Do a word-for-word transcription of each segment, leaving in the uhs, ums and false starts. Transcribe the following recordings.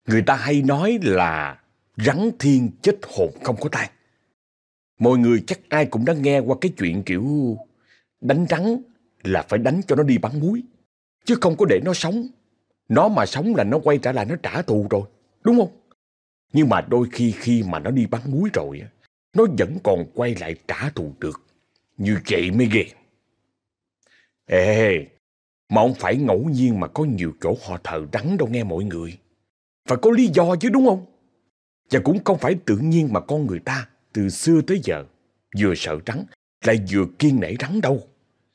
Người ta hay nói là rắn thiên chết hồn không có tang. Mọi người chắc ai cũng đã nghe qua cái chuyện kiểu đánh rắn là phải đánh cho nó đi bắn muối, chứ không có để nó sống. Nó mà sống là nó quay trở lại nó trả thù rồi, đúng không? Nhưng mà đôi khi khi mà nó đi bắn muối rồi, nó vẫn còn quay lại trả thù được. Như vậy mới ghê. Ê, mà không phải ngẫu nhiên mà có nhiều chỗ họ thờ rắn đâu nghe mọi người. Phải có lý do chứ, đúng không? Và cũng không phải tự nhiên mà con người ta từ xưa tới giờ vừa sợ rắn lại vừa kiêng nể rắn đâu.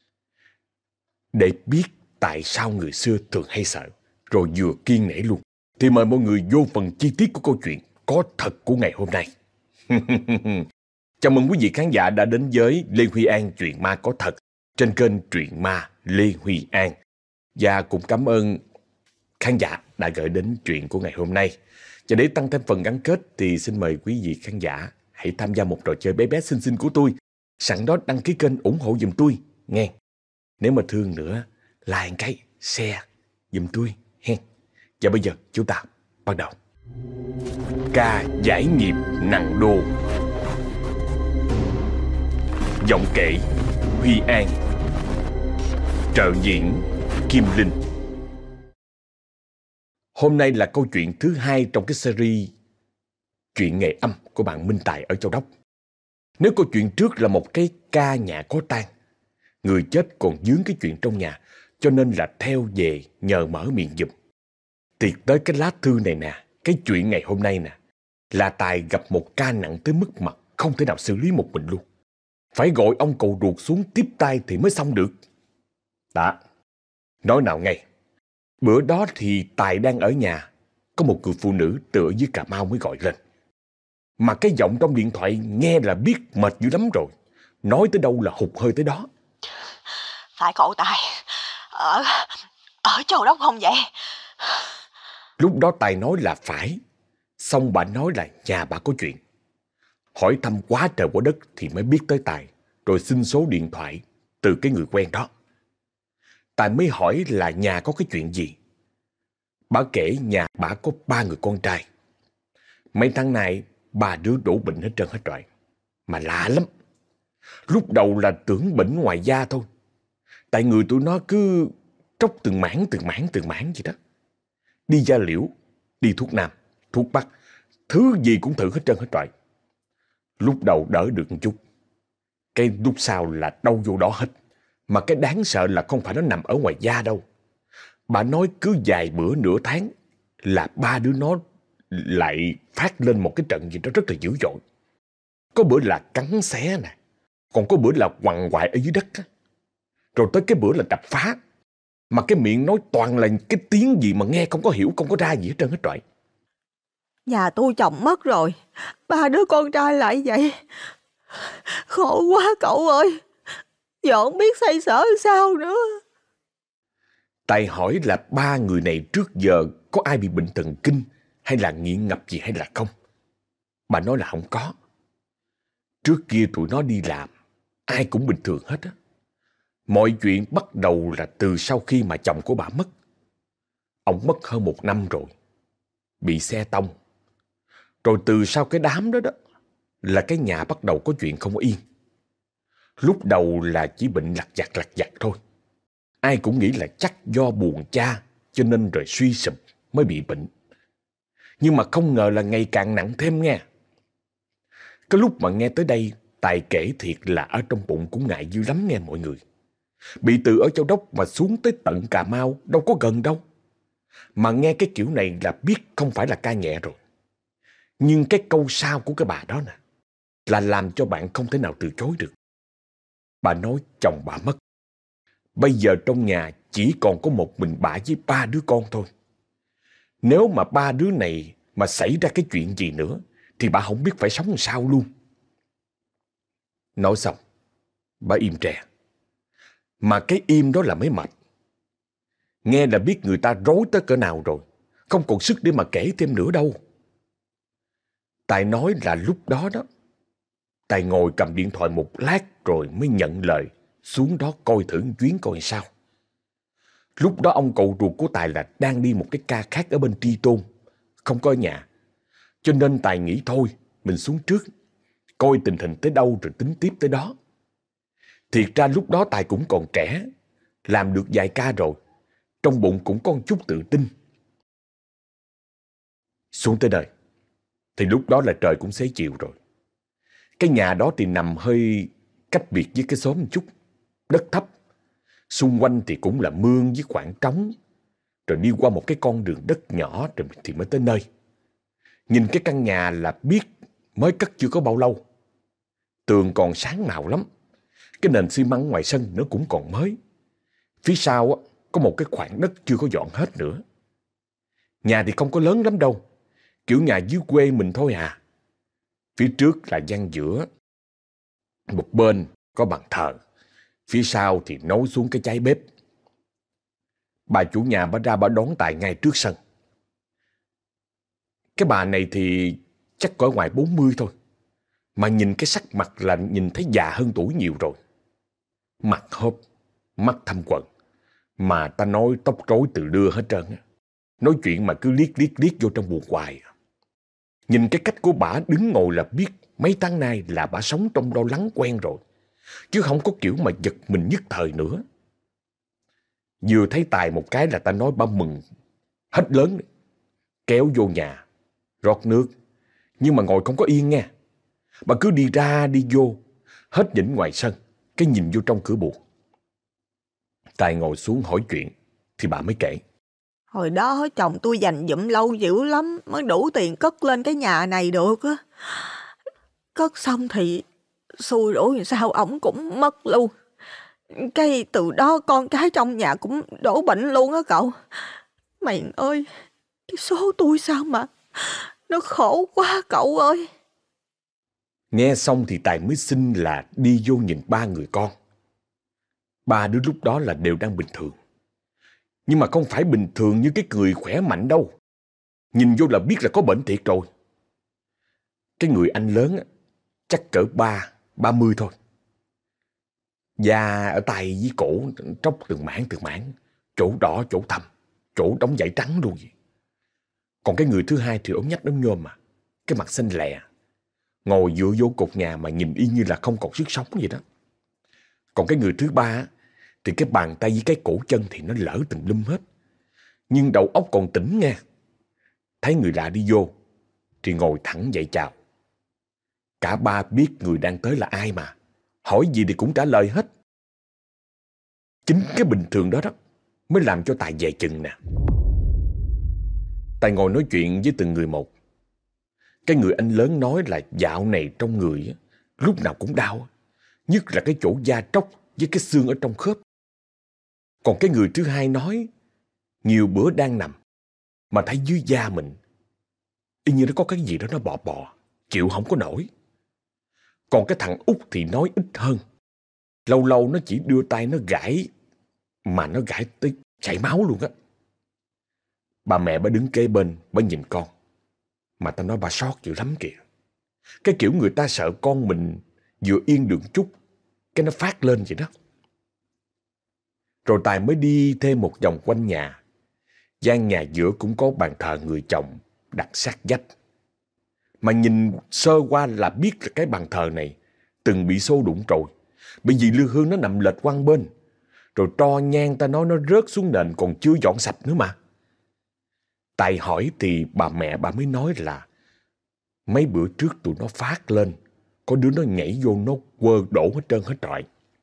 Để biết tại sao người xưa thường hay sợ rồi vừa kiêng nể luôn, thì mời mọi người vô phần chi tiết của câu chuyện có thật của ngày hôm nay. Chào mừng quý vị khán giả đã đến với Lê Huy An Chuyện Ma Có Thật trên kênh Truyện Ma Lê Huy An. Và cũng cảm ơn khán giả đã gửi đến chuyện của ngày hôm nay. Và để tăng thêm phần gắn kết thì xin mời quý vị khán giả hãy tham gia một trò chơi bé bé xinh xinh của tôi. Sẵn đó đăng ký kênh ủng hộ giùm tôi nghe. Nếu mà thương nữa, like cái, share giùm tôi hen. Và bây giờ chúng ta bắt đầu. Ca giải nghiệp nặng đô. Giọng kể Huy An. Trợ diễn Kim Linh. Hôm nay là câu chuyện thứ hai trong cái series Chuyện nghề âm của bạn Minh Tài ở Châu Đốc. Nếu câu chuyện trước là một cái ca nhà có tang, người chết còn dướng cái chuyện trong nhà, cho nên là theo về nhờ mở miệng giùm, thì tới cái lá thư này nè, cái chuyện ngày hôm nay nè, là Tài gặp một ca nặng tới mức mà không thể nào xử lý một mình luôn. Phải gọi ông cậu ruột xuống tiếp tay thì mới xong được. Đã, nói nào ngay. Bữa đó thì Tài đang ở nhà, có một người phụ nữ tựa dưới Cà Mau mới gọi lên. Mà cái giọng trong điện thoại nghe là biết mệt dữ lắm rồi. Nói tới đâu là hụt hơi tới đó. Phải cậu Tài Ở Ở Châu Đốc không vậy? Lúc đó Tài nói là phải, xong bà nói là nhà bà có chuyện. Hỏi thăm quá trời quá đất thì mới biết tới Tài, rồi xin số điện thoại từ cái người quen đó. Tài mới hỏi là nhà có cái chuyện gì. Bà kể nhà bà có ba người con trai. Mấy tháng này ba đứa đổ bệnh hết trơn hết trọi. Mà lạ lắm. Lúc đầu là tưởng bệnh ngoài da thôi. Tại người tụi nó cứ tróc từng mảng từng mảng từng mảng vậy đó. Đi da liễu, đi thuốc nam, thuốc bắc, thứ gì cũng thử hết trơn hết trọi. Lúc đầu đỡ được một chút, cái lúc sau là đau vô đó hết. Mà cái đáng sợ là không phải nó nằm ở ngoài da đâu. Bà nói cứ vài bữa nửa tháng là ba đứa nó lại phát lên một cái trận gì đó rất là dữ dội. Có bữa là cắn xé nè, còn có bữa là quằn quại ở dưới đất á. Rồi tới cái bữa là đập phá. Mà cái miệng nói toàn là cái tiếng gì mà nghe không có hiểu, không có ra gì hết trơn hết trọi. Nhà tôi chồng mất rồi, ba đứa con trai lại vậy. Khổ quá cậu ơi. Giờ không biết xoay sở sao nữa. Tài hỏi là ba người này trước giờ có ai bị bệnh thần kinh hay là nghiện ngập gì hay là không? Bà nói là không có. Trước kia tụi nó đi làm, ai cũng bình thường hết á. Mọi chuyện bắt đầu là từ sau khi mà chồng của bà mất. Ông mất hơn một năm rồi, bị xe tông. Rồi từ sau cái đám đó đó, là cái nhà bắt đầu có chuyện không yên. Lúc đầu là chỉ bệnh lặt vặt lặt vặt thôi. Ai cũng nghĩ là chắc do buồn cha cho nên rồi suy sụp mới bị bệnh. Nhưng mà không ngờ là ngày càng nặng thêm nghe. Cái lúc mà nghe tới đây, Tài kể thiệt là ở trong bụng cũng ngại dữ lắm nghe mọi người. Bị từ ở Châu Đốc mà xuống tới tận Cà Mau đâu có gần đâu. Mà nghe cái kiểu này là biết không phải là ca nhẹ rồi. Nhưng cái câu sau của cái bà đó nè là làm cho bạn không thể nào từ chối được. Bà nói chồng bà mất. Bây giờ trong nhà chỉ còn có một mình bà với ba đứa con thôi. Nếu mà ba đứa này mà xảy ra cái chuyện gì nữa thì bà không biết phải sống làm sao luôn. Nói xong, bà im tre. Mà cái im đó là mới mệt. Nghe là biết người ta rối tới cỡ nào rồi. Không còn sức để mà kể thêm nữa đâu. Tài nói là lúc đó đó, Tài ngồi cầm điện thoại một lát rồi mới nhận lời xuống đó coi thử chuyến coi sao. Lúc đó ông cậu ruột của Tài là đang đi một cái ca khác ở bên Tri Tôn, không có ở nhà. Cho nên Tài nghĩ thôi, mình xuống trước, coi tình hình tới đâu rồi tính tiếp tới đó. Thiệt ra lúc đó Tài cũng còn trẻ, làm được vài ca rồi, trong bụng cũng có một chút tự tin. Xuống tới nơi, thì lúc đó là trời cũng xế chiều rồi. Cái nhà đó thì nằm hơi cách biệt với cái xóm một chút, đất thấp. Xung quanh thì cũng là mương với khoảng trống, rồi đi qua một cái con đường đất nhỏ rồi thì mới tới nơi. Nhìn cái căn nhà là biết mới cất chưa có bao lâu. Tường còn sáng màu lắm. Cái nền xi măng ngoài sân nó cũng còn mới. Phía sau á, có một cái khoảng đất chưa có dọn hết nữa. Nhà thì không có lớn lắm đâu, kiểu nhà dưới quê mình thôi à. Phía trước là gian giữa, một bên có bàn thờ, phía sau thì nối xuống cái cháy bếp. Bà chủ nhà bà ra bà đón Tài ngay trước sân. Cái bà này thì chắc cỡ ngoài bốn mươi thôi, mà nhìn cái sắc mặt là nhìn thấy già hơn tuổi nhiều rồi. Mặt hốp, mắt thâm quầng, mà ta nói tóc rối từ đưa hết trơn. Nói chuyện mà cứ liếc liếc liếc vô trong buồng hoài. Nhìn cái cách của bả đứng ngồi là biết mấy tháng nay là bả sống trong lo lắng quen rồi, chứ không có kiểu mà giật mình nhất thời nữa. Vừa thấy Tài một cái là ta nói bả mừng hết lớn, kéo vô nhà rót nước, nhưng mà ngồi không có yên nha. Bà cứ đi ra đi vô, hết nhìn ngoài sân, cái nhìn vô trong cửa buồng. Tài ngồi xuống hỏi chuyện thì bà mới kể. Hồi đó chồng tôi dành dụm lâu dữ lắm mới đủ tiền cất lên cái nhà này được á. Cất xong thì xui rủi sao ổng cũng mất luôn. Cái từ đó con cái trong nhà cũng đổ bệnh luôn á cậu. Mày ơi, cái số tôi sao mà nó khổ quá cậu ơi. Nghe xong thì Tài mới xin là đi vô nhìn ba người con. Ba đứa lúc đó là đều đang bình thường, nhưng mà không phải bình thường như cái người khỏe mạnh đâu. Nhìn vô là biết là có bệnh thiệt rồi. Cái người anh lớn á, chắc cỡ ba, ba mươi thôi. Da ở tay với cổ tróc từng mảng từng mảng, chỗ đỏ, chỗ thâm, chỗ đóng dải trắng luôn vậy. Còn cái người thứ hai thì ốm nhách ốm nhôm mà, cái mặt xanh lè, ngồi dựa vô cột nhà mà nhìn y như là không còn sức sống vậy đó. Còn cái người thứ ba á, thì cái bàn tay với cái cổ chân thì nó lỡ tùm lum hết, nhưng đầu óc còn tỉnh nha. Thấy người lạ đi vô thì ngồi thẳng dậy chào. Cả ba biết người đang tới là ai mà, hỏi gì thì cũng trả lời hết. Chính cái bình thường đó đó mới làm cho Tài dè chừng nè. Tài ngồi nói chuyện với từng người một. Cái người anh lớn nói là dạo này trong người lúc nào cũng đau, nhất là cái chỗ da tróc với cái xương ở trong khớp. Còn cái người thứ hai nói nhiều bữa đang nằm mà thấy dưới da mình y như nó có cái gì đó nó bò bò, chịu không có nổi. Còn cái thằng út thì nói ít hơn, lâu lâu nó chỉ đưa tay nó gãi, mà nó gãi tới chảy máu luôn á. Bà mẹ bà đứng kế bên, bà nhìn con, mà ta nói bà sót dữ lắm kìa. Cái kiểu người ta sợ con mình vừa yên được chút cái nó phát lên vậy đó. Rồi Tài mới đi thêm một vòng quanh nhà. Gian nhà giữa cũng có bàn thờ người chồng đặt sát vách. Mà nhìn sơ qua là biết là cái bàn thờ này từng bị xô đụng rồi, bởi vì lư hương nó nằm lệch qua bên. Rồi tro nhang ta nói nó rớt xuống nền còn chưa dọn sạch nữa mà. Tài hỏi thì bà mẹ bà mới nói là mấy bữa trước tụi nó phát lên, có đứa nó nhảy vô nó quơ đổ hết trơn hết trọi.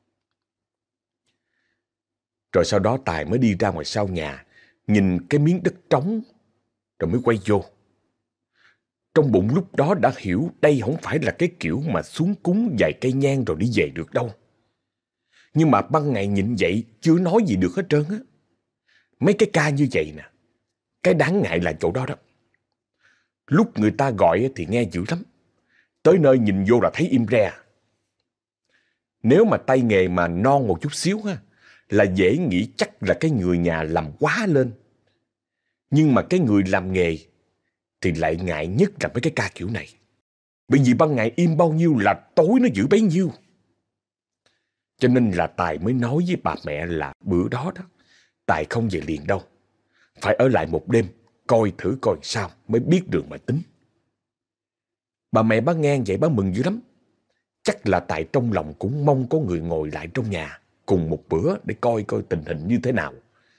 Rồi sau đó Tài mới đi ra ngoài sau nhà, nhìn cái miếng đất trống, rồi mới quay vô. Trong bụng lúc đó đã hiểu đây không phải là cái kiểu mà xuống cúng vài cây nhang rồi đi về được đâu. Nhưng mà ban ngày nhịn vậy chưa nói gì được hết trơn á. Mấy cái ca như vậy nè, cái đáng ngại là chỗ đó đó. Lúc người ta gọi thì nghe dữ lắm, tới nơi nhìn vô là thấy im re. Nếu mà tay nghề mà non một chút xíu ha, là dễ nghĩ chắc là cái người nhà làm quá lên. Nhưng mà cái người làm nghề thì lại ngại nhất là mấy cái ca kiểu này. Bởi vì ban ngày im bao nhiêu là tối nó giữ bấy nhiêu. Cho nên là Tài mới nói với bà mẹ là bữa đó đó, Tài không về liền đâu, phải ở lại một đêm coi thử coi sao mới biết đường mà tính. Bà mẹ bá nghe vậy bá mừng dữ lắm. Chắc là tại trong lòng cũng mong có người ngồi lại trong nhà cùng một bữa để coi coi tình hình như thế nào.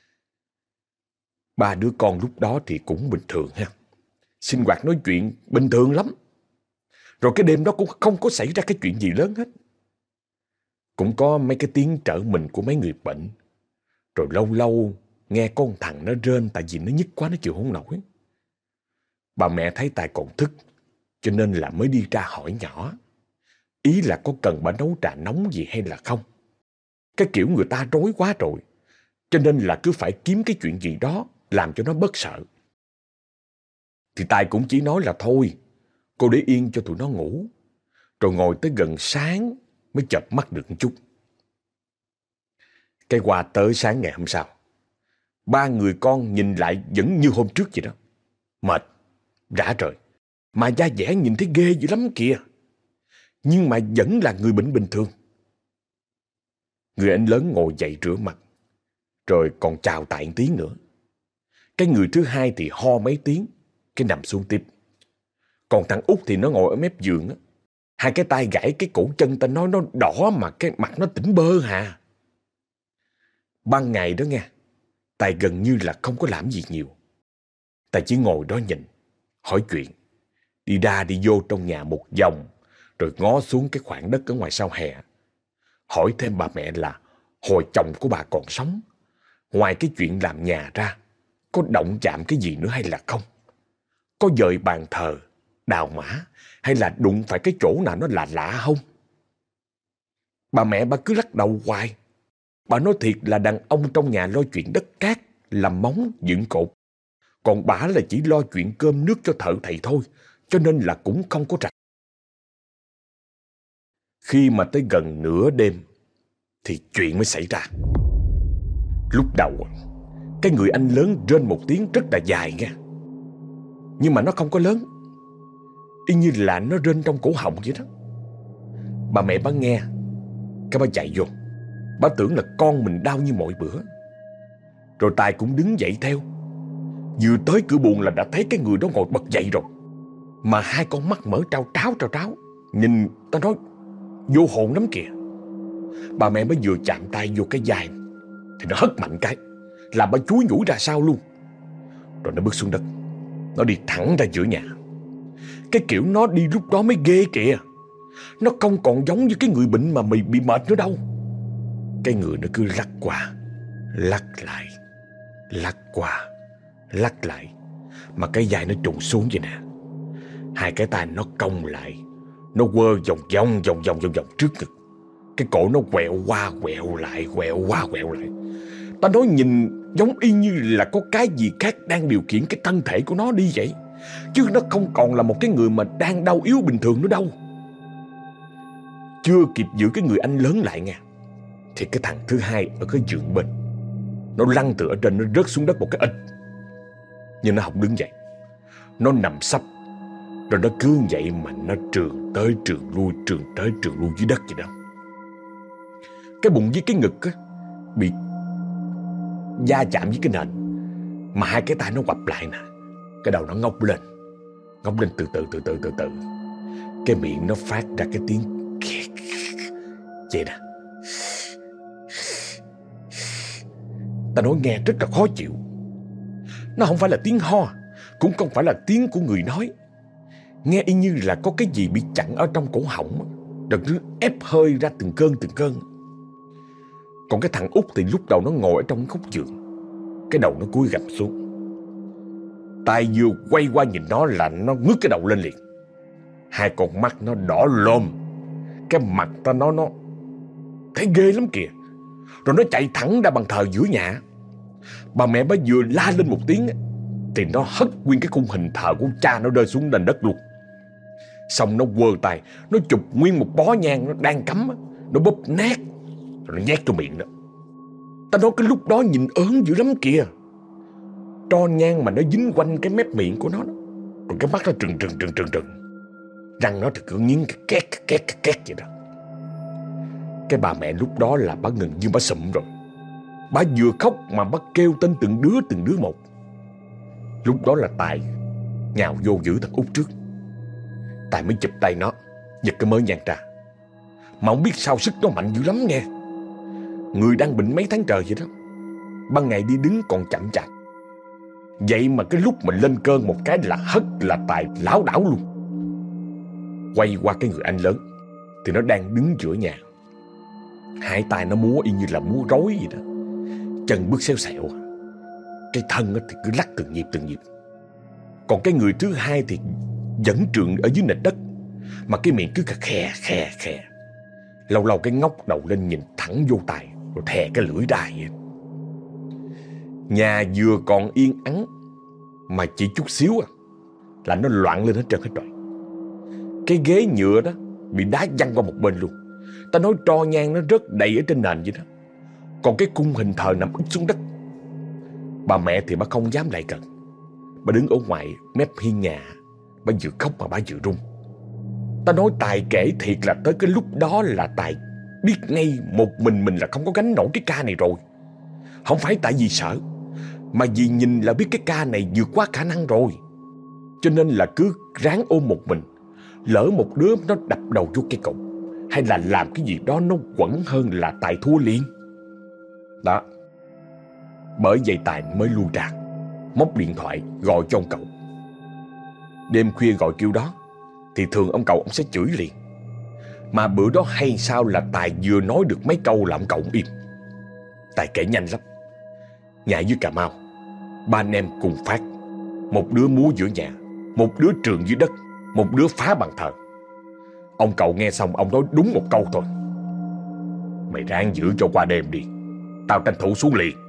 Ba đứa con lúc đó thì cũng bình thường ha. Sinh hoạt nói chuyện bình thường lắm. Rồi cái đêm đó cũng không có xảy ra cái chuyện gì lớn hết. Cũng có mấy cái tiếng trở mình của mấy người bệnh. Rồi lâu lâu nghe con thằng nó rên tại vì nó nhức quá nó chịu không nổi. Bà mẹ thấy Tài còn thức cho nên là mới đi ra hỏi nhỏ. Ý là có cần bà nấu trà nóng gì hay là không. Cái kiểu người ta rối quá rồi. Cho nên là cứ phải kiếm cái chuyện gì đó làm cho nó bớt sợ. Thì Tài cũng chỉ nói là thôi, cô để yên cho tụi nó ngủ. Rồi ngồi tới gần sáng mới chợp mắt được một chút. Cái qua tới sáng ngày hôm sau, ba người con nhìn lại vẫn như hôm trước vậy đó. Mệt, rã rời, mà da dẻ nhìn thấy ghê dữ lắm kìa. Nhưng mà vẫn là người bệnh bình thường. Người anh lớn ngồi dậy rửa mặt, rồi còn chào Tài một tiếng nữa. Cái người thứ hai thì ho mấy tiếng, cái nằm xuống tiếp. Còn thằng Út thì nó ngồi ở mép giường á. Hai cái tay gãy cái cổ chân, ta nói nó đỏ mà cái mặt nó tỉnh bơ hà. Ban ngày đó nghe, Tài gần như là không có làm gì nhiều. Tài chỉ ngồi đó nhìn, hỏi chuyện, đi ra đi vô trong nhà một vòng, rồi ngó xuống cái khoảng đất ở ngoài sau hè. Hỏi thêm bà mẹ là hồi chồng của bà còn sống, ngoài cái chuyện làm nhà ra, có động chạm cái gì nữa hay là không? Có dời bàn thờ, đào mã, hay là đụng phải cái chỗ nào nó lạ lạ không? Bà mẹ bà cứ lắc đầu hoài. Bà nói thiệt là đàn ông trong nhà lo chuyện đất cát, làm móng, dựng cột. Còn bà là chỉ lo chuyện cơm nước cho thợ thầy thôi, cho nên là cũng không có rảnh. Khi mà tới gần nửa đêm thì chuyện mới xảy ra. Lúc đầu cái người anh lớn rên một tiếng rất là dài nghe. Nhưng mà nó không có lớn, y như là nó rên trong cổ họng vậy đó. Bà mẹ bà nghe, cái bà chạy vô. Bà tưởng là con mình đau như mọi bữa. Rồi Tài cũng đứng dậy theo. Vừa tới cửa buồng là đã thấy cái người đó ngồi bật dậy rồi. Mà hai con mắt mở trao tráo trao tráo, nhìn ta nói vô hồn lắm kìa. Bà mẹ mới vừa chạm tay vô cái vai thì nó hất mạnh cái, làm bà chúi nhủi ra sau luôn. Rồi nó bước xuống đất, nó đi thẳng ra giữa nhà. Cái kiểu nó đi lúc đó mới ghê kìa. Nó không còn giống như cái người bệnh mà mày bị mệt nữa đâu. Cái người nó cứ lắc qua, lắc lại, lắc qua, lắc lại. Mà cái vai nó trùng xuống vậy nè. Hai cái tay nó cong lại, nó quơ vòng vòng vòng vòng vòng vòng trước ngực. Cái cổ nó quẹo qua quẹo lại, quẹo qua quẹo lại. Ta nói nhìn giống y như là có cái gì khác đang điều khiển cái thân thể của nó đi vậy. Chứ nó không còn là một cái người mà đang đau yếu bình thường nữa đâu. Chưa kịp giữ cái người anh lớn lại nha, thì cái thằng thứ hai ở cái giường bên, nó lăn từ ở trên, nó rớt xuống đất một cái ịch. Nhưng nó không đứng dậy, nó nằm sấp. Rồi nó cứ vậy mà nó trườn tới trườn lui, trườn tới trườn lui dưới đất vậy đó. Cái bụng với cái ngực á, bị va chạm với cái nền. Mà hai cái tay nó quặp lại nè. Cái đầu nó ngóc lên, ngóc lên từ từ từ từ từ từ. Cái miệng nó phát ra cái tiếng vậy nè. Ta nói nghe rất là khó chịu. Nó không phải là tiếng ho, cũng không phải là tiếng của người nói. Nghe y như là có cái gì bị chặn ở trong cổ họng, rồi cứ ép hơi ra từng cơn từng cơn. Còn cái thằng Út thì lúc đầu nó ngồi ở trong góc giường, cái đầu nó cúi gằm xuống. Tài vừa quay qua nhìn nó là nó ngước cái đầu lên liền. Hai con mắt nó đỏ lồm. Cái mặt ta nó nó thấy ghê lắm kìa. Rồi nó chạy thẳng ra bàn thờ giữa nhà. Bà mẹ bà vừa la lên một tiếng thì nó hất nguyên cái khung hình thờ của cha nó rơi xuống nền đất luôn. Xong nó quơ tay, nó chụp nguyên một bó nhang nó đang cắm, nó bóp nát rồi nó nhét vô miệng đó. Ta nói cái lúc đó nhìn ớn dữ lắm kìa. Tro nhang mà nó dính quanh cái mép miệng của nó đó. Rồi cái mắt nó trừng trừng trừng trừng trừng. Răng nó thì cứ nghiến cái két cái két cái két vậy đó. Cái bà mẹ lúc đó là bà ngừng như bà sụm rồi. Bà vừa khóc mà bà kêu tên từng đứa từng đứa một. Lúc đó là Tài nhào vô giữ thằng Út trước. Tài mới chụp tay nó, giật cái mớ nhang ra. Mà không biết sao sức nó mạnh dữ lắm nghe. Người đang bệnh mấy tháng trời vậy đó. Ban ngày đi đứng còn chậm chạp, vậy mà cái lúc mình lên cơn một cái là hất là Tài lảo đảo luôn. Quay qua cái người anh lớn thì nó đang đứng giữa nhà. Hai tay nó múa y như là múa rối vậy đó. Chân bước xéo xẹo, cái thân thì cứ lắc từng nhịp từng nhịp. Còn cái người thứ hai thì vẫn trườn ở dưới nền đất, mà cái miệng cứ khè khè khè. Lâu lâu cái ngóc đầu lên nhìn thẳng vô Tài, rồi thè cái lưỡi ra vậy. Nhà vừa còn yên ắng, mà chỉ chút xíu à là nó loạn lên hết trơn hết rồi. Cái ghế nhựa đó bị đá văng qua một bên luôn. Ta nói tro nhang nó rớt đầy ở trên nền vậy đó. Còn cái cung hình thờ nằm úp xuống đất. Bà mẹ thì bà không dám lại gần. Bà đứng ở ngoài mép hiên nhà, bà vừa khóc mà bà vừa run. Ta nói Tài kể thiệt là tới cái lúc đó là Tài biết ngay một mình mình là không có gánh nổi cái ca này rồi. Không phải tại vì sợ, mà vì nhìn là biết cái ca này vượt quá khả năng rồi. Cho nên là cứ ráng ôm một mình. Lỡ một đứa nó đập đầu vô cây cột, hay là làm cái gì đó nó quẩn hơn là Tài thua liền. Đó. Bởi vậy Tài mới lui ra, móc điện thoại gọi cho ông cậu. Đêm khuya gọi kêu đó thì thường ông cậu ông sẽ chửi liền. Mà bữa đó hay sao là Tài vừa nói được mấy câu là ông cậu im. Tài kể nhanh lắm. Nhà dưới Cà Mau, ba anh em cùng phát. Một đứa múa giữa nhà, một đứa trườn dưới đất, một đứa phá bàn thờ. Ông cậu nghe xong ông nói đúng một câu thôi: mày ráng giữ cho qua đêm đi, tao tranh thủ xuống liền.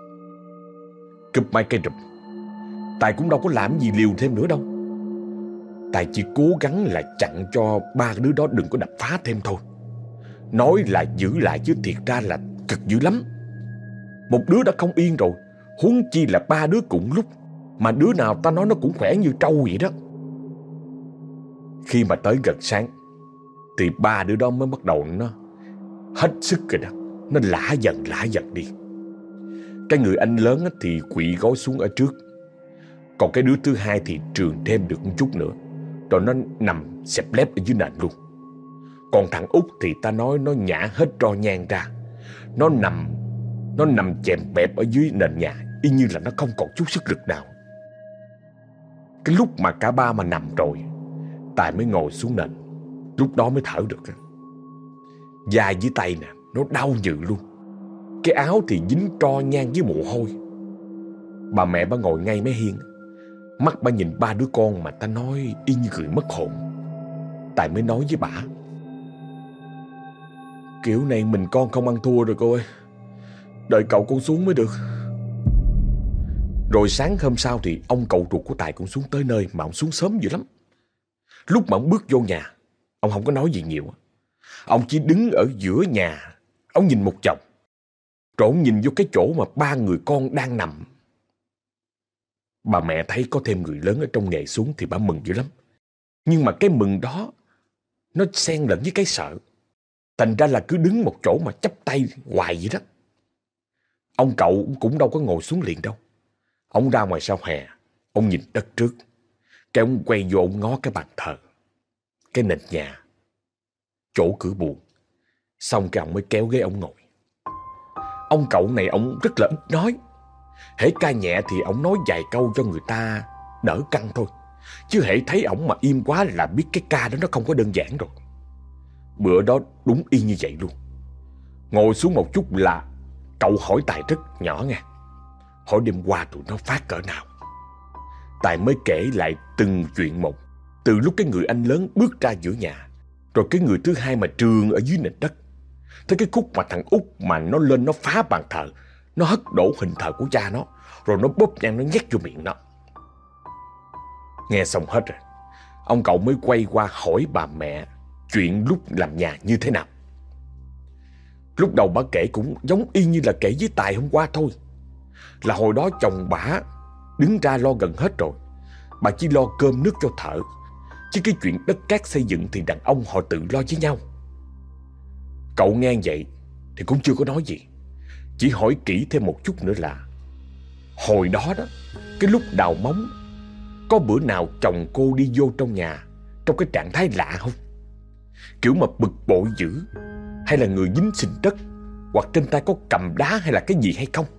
Cúp máy cái rụp, Tài cũng đâu có làm gì liều thêm nữa đâu. Tài chỉ cố gắng là chặn cho ba đứa đó đừng có đập phá thêm thôi. Nói là giữ lại chứ thiệt ra là cực dữ lắm. Một đứa đã không yên rồi, huống chi là ba đứa cùng lúc. Mà đứa nào ta nói nó cũng khỏe như trâu vậy đó. Khi mà tới gần sáng thì ba đứa đó mới bắt đầu nó hết sức rồi đó. Nó lả dần lả dần đi. Cái người anh lớn thì quỵ gối xuống ở trước. Còn cái đứa thứ hai thì trườn thêm được một chút nữa, rồi nó nằm xẹp lép ở dưới nền luôn. Còn thằng Út thì ta nói nó nhả hết tro nhang ra. Nó nằm Nó nằm chèm bẹp ở dưới nền nhà, y như là nó không còn chút sức lực nào. Cái lúc mà cả ba mà nằm rồi, Tài mới ngồi xuống nền. Lúc đó mới thở được. Da dưới tay nè, nó đau nhừ luôn. Cái áo thì dính tro nhang với mồ hôi. Bà mẹ bà ngồi ngay mé hiên, mắt bà nhìn ba đứa con mà ta nói y như người mất hồn. Tài mới nói với bà: kiểu này mình con không ăn thua rồi cô ơi, đợi cậu con xuống mới được. Rồi sáng hôm sau thì ông cậu ruột của Tài cũng xuống tới nơi, mà ông xuống sớm dữ lắm. Lúc mà ông bước vô nhà, ông không có nói gì nhiều. Ông chỉ đứng ở giữa nhà, ông nhìn một vòng, rồi ông nhìn vô cái chỗ mà ba người con đang nằm. Bà mẹ thấy có thêm người lớn ở trong nghề xuống thì bà mừng dữ lắm. Nhưng mà cái mừng đó nó xen lẫn với cái sợ. Thành ra là cứ đứng một chỗ mà chắp tay hoài vậy đó. Ông cậu cũng đâu có ngồi xuống liền đâu. Ông ra ngoài sau hè, ông nhìn đất trước, cái ông quay vô ông ngó cái bàn thờ, cái nền nhà, chỗ cửa buồng. Xong cái ông mới kéo ghế ông ngồi. Ông cậu này ông rất là ít nói. Hễ ca nhẹ thì ông nói vài câu cho người ta đỡ căng thôi. Chứ hễ thấy ổng mà im quá là biết cái ca đó nó không có đơn giản rồi. Bữa đó đúng y như vậy luôn. Ngồi xuống một chút là cậu hỏi Tài rất nhỏ nghe, hỏi đêm qua tụi nó phát cỡ nào. Tài mới kể lại từng chuyện một, từ lúc cái người anh lớn bước ra giữa nhà, rồi cái người thứ hai mà trườn ở dưới nền đất, tới cái khúc mà thằng Út mà nó lên nó phá bàn thờ, nó hất đổ hình thờ của cha nó, rồi nó bóp nhang nó nhét vô miệng nó. Nghe xong hết rồi, ông cậu mới quay qua hỏi bà mẹ chuyện lúc làm nhà như thế nào. Lúc đầu bà kể cũng giống y như là kể với Tài hôm qua thôi. Là hồi đó chồng bà đứng ra lo gần hết rồi, bà chỉ lo cơm nước cho thợ, chứ cái chuyện đất cát xây dựng thì đàn ông họ tự lo với nhau. Cậu nghe vậy thì cũng chưa có nói gì, chỉ hỏi kỹ thêm một chút nữa là hồi đó đó Cái lúc đào móng, có bữa nào chồng cô đi vô trong nhà trong cái trạng thái lạ không? Kiểu mà bực bội dữ, hay là người dính sình đất, hoặc trên tay có cầm đá hay là cái gì hay không?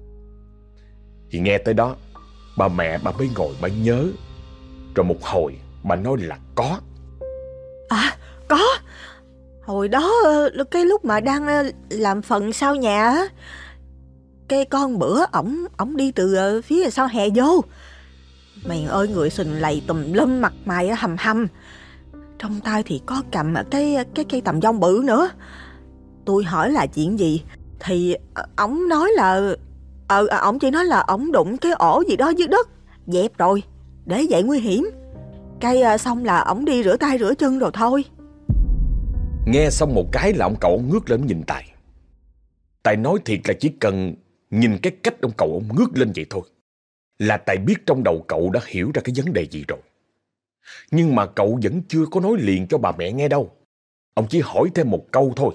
Thì nghe tới đó, bà mẹ bà mới ngồi bà nhớ. Rồi một hồi bà nói là có. À, có. Hồi đó cái lúc mà đang làm phần sau nhà á, cái con bữa ổng ổng đi từ phía sau hè vô. Mày ơi, người sình lầy tùm lum, mặt mày hầm hầm, trong tay thì có cầm cái cái cây tầm dông bự nữa. Tôi hỏi là chuyện gì thì ổng nói là ờ ổng chỉ nói là ổng đụng cái ổ gì đó dưới đất, dẹp rồi, để vậy nguy hiểm. Cái xong là ổng đi rửa tay rửa chân rồi thôi. Nghe xong một cái là ông cậu ông ngước lên nhìn Tài. Tài nói thiệt là chỉ cần nhìn cái cách ông cậu ông ngước lên vậy thôi là Tài biết trong đầu cậu đã hiểu ra cái vấn đề gì rồi. Nhưng mà cậu vẫn chưa có nói liền cho bà mẹ nghe đâu. Ông chỉ hỏi thêm một câu thôi.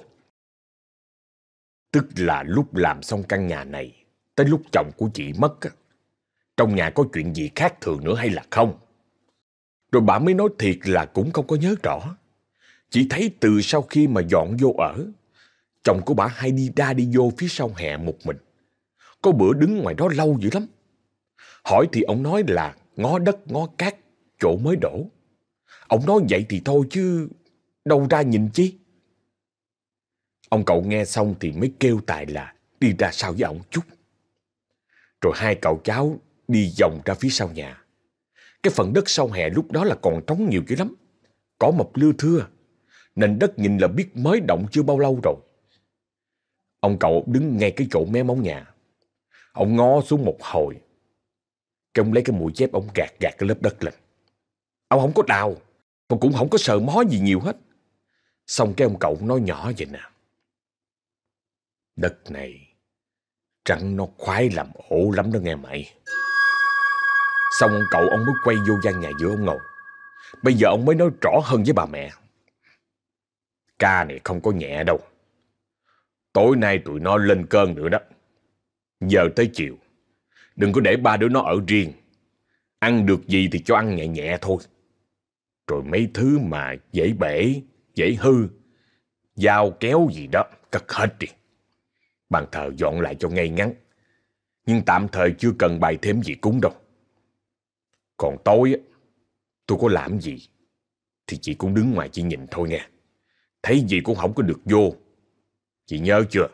Tức là lúc làm xong căn nhà này, tới lúc chồng của chị mất á, trong nhà có chuyện gì khác thường nữa hay là không? Rồi bà mới nói thiệt là cũng không có nhớ rõ. Chỉ thấy từ sau khi mà dọn vô ở, chồng của bà hay đi ra đi vô phía sau hè một mình. Có bữa đứng ngoài đó lâu dữ lắm. Hỏi thì ông nói là ngó đất ngó cát chỗ mới đổ. Ông nói vậy thì thôi chứ đâu ra nhìn chi. Ông cậu nghe xong thì mới kêu Tài là đi ra sau với ông chút. Rồi hai cậu cháu đi vòng ra phía sau nhà. Cái phần đất sau hè lúc đó là còn trống nhiều dữ lắm. Cỏ mọc lưa thưa, nên đất nhìn là biết mới động chưa bao lâu rồi. Ông cậu đứng ngay cái chỗ mé móng nhà. Ông ngó xuống một hồi. Cái ông lấy cái mũi chép ông gạt gạt cái lớp đất lên. Ông không có đào, mà cũng không có sờ mó gì nhiều hết. Xong cái ông cậu nói nhỏ vậy nè. Đất này trắng nó khoái làm ổ lắm đó nghe mày. Xong ông cậu ông mới quay vô gian nhà giữa ông ngồi. Bây giờ ông mới nói rõ hơn với bà mẹ. Ca này không có nhẹ đâu. Tối nay tụi nó lên cơn nữa đó. Giờ tới chiều, đừng có để ba đứa nó ở riêng. Ăn được gì thì cho ăn nhẹ nhẹ thôi. Rồi mấy thứ mà dễ bể, dễ hư, dao kéo gì đó, cất hết đi. Bàn thờ dọn lại cho ngay ngắn. Nhưng tạm thời chưa cần bày thêm gì cúng đâu. Còn tối á, tôi có làm gì thì chị cũng đứng ngoài chị nhìn thôi nghe. Thấy gì cũng không có được vô. Chị nhớ chưa?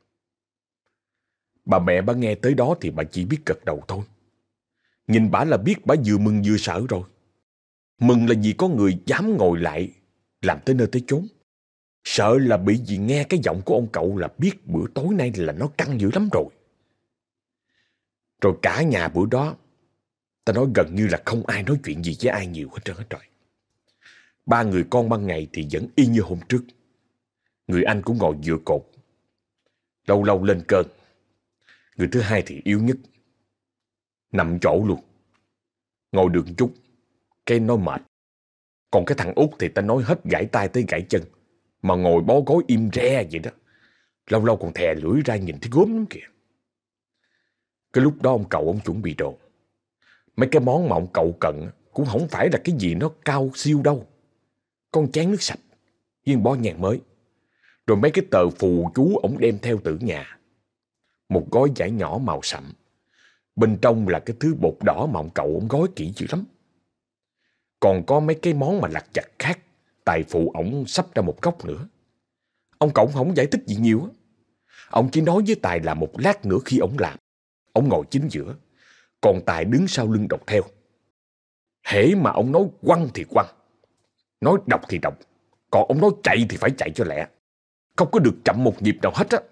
Bà mẹ bà nghe tới đó thì bà chỉ biết gật đầu thôi. Nhìn bà là biết bà vừa mừng vừa sợ rồi. Mừng là vì có người dám ngồi lại làm tới nơi tới chốn. Sợ là bị gì nghe cái giọng của ông cậu là biết bữa tối nay là nó căng dữ lắm rồi. Rồi cả nhà bữa đó, ta nói gần như là không ai nói chuyện gì với ai nhiều hết trơn hết trời. Ba người con ban ngày thì vẫn y như hôm trước. Người anh cũng ngồi dựa cột, lâu lâu lên cơn. Người thứ hai thì yếu nhất, nằm chỗ luôn. Ngồi được chút, cái nói mệt. Còn cái thằng Út thì ta nói hết gãy tay tới gãy chân, mà ngồi bó gối im re vậy đó. Lâu lâu còn thè lưỡi ra nhìn thấy gớm lắm kìa. Cái lúc đó ông cậu ông chuẩn bị đồ. Mấy cái món mà ông cậu cần cũng không phải là cái gì nó cao siêu đâu. Con chén nước sạch với bó nhang mới. Rồi mấy cái tờ phù chú ổng đem theo từ nhà. Một gói vải nhỏ màu sậm. Bên trong là cái thứ bột đỏ mà ông cậu ổng gói kỹ dữ lắm. Còn có mấy cái món mà lặt vặt khác. Tài phụ ổng sắp ra một góc nữa. Ông cậu không giải thích gì nhiều á. Ông chỉ nói với Tài là một lát nữa khi ổng làm, ổng ngồi chính giữa, còn Tài đứng sau lưng đọc theo. Hễ mà ông nói quăng thì quăng, nói đọc thì đọc, còn ông nói chạy thì phải chạy cho lẹ, không có được chậm một nhịp nào hết á.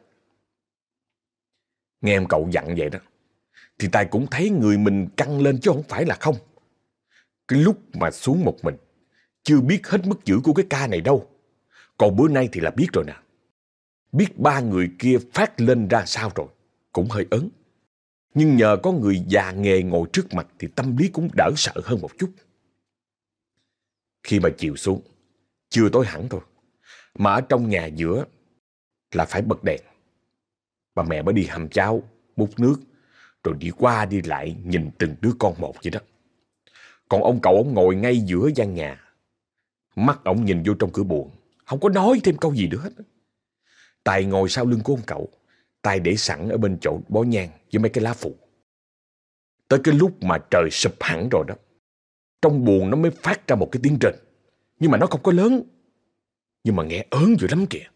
Nghe em cậu dặn vậy đó, thì Tài cũng thấy người mình căng lên chứ không phải là không. Cái lúc mà xuống một mình, chưa biết hết mức dữ của cái ca này đâu. Còn bữa nay thì là biết rồi nè. Biết ba người kia phát lên ra sao rồi, cũng hơi ớn. Nhưng nhờ có người già nghề ngồi trước mặt thì tâm lý cũng đỡ sợ hơn một chút. Khi mà chiều xuống, chưa tối hẳn thôi, mà ở trong nhà giữa là phải bật đèn. Bà mẹ mới đi hầm cháo, múc nước, rồi đi qua đi lại nhìn từng đứa con một vậy đó. Còn ông cậu ông ngồi ngay giữa gian nhà, mắt ông nhìn vô trong cửa buồng, không có nói thêm câu gì nữa hết. Tài ngồi sau lưng của ông cậu, tay để sẵn ở bên chỗ bó nhang với mấy cái lá phụ. Tới cái lúc mà trời sụp hẳn rồi đó, trong buồng nó mới phát ra một cái tiếng rền. Nhưng mà nó không có lớn, nhưng mà nghe ớn dữ lắm kìa.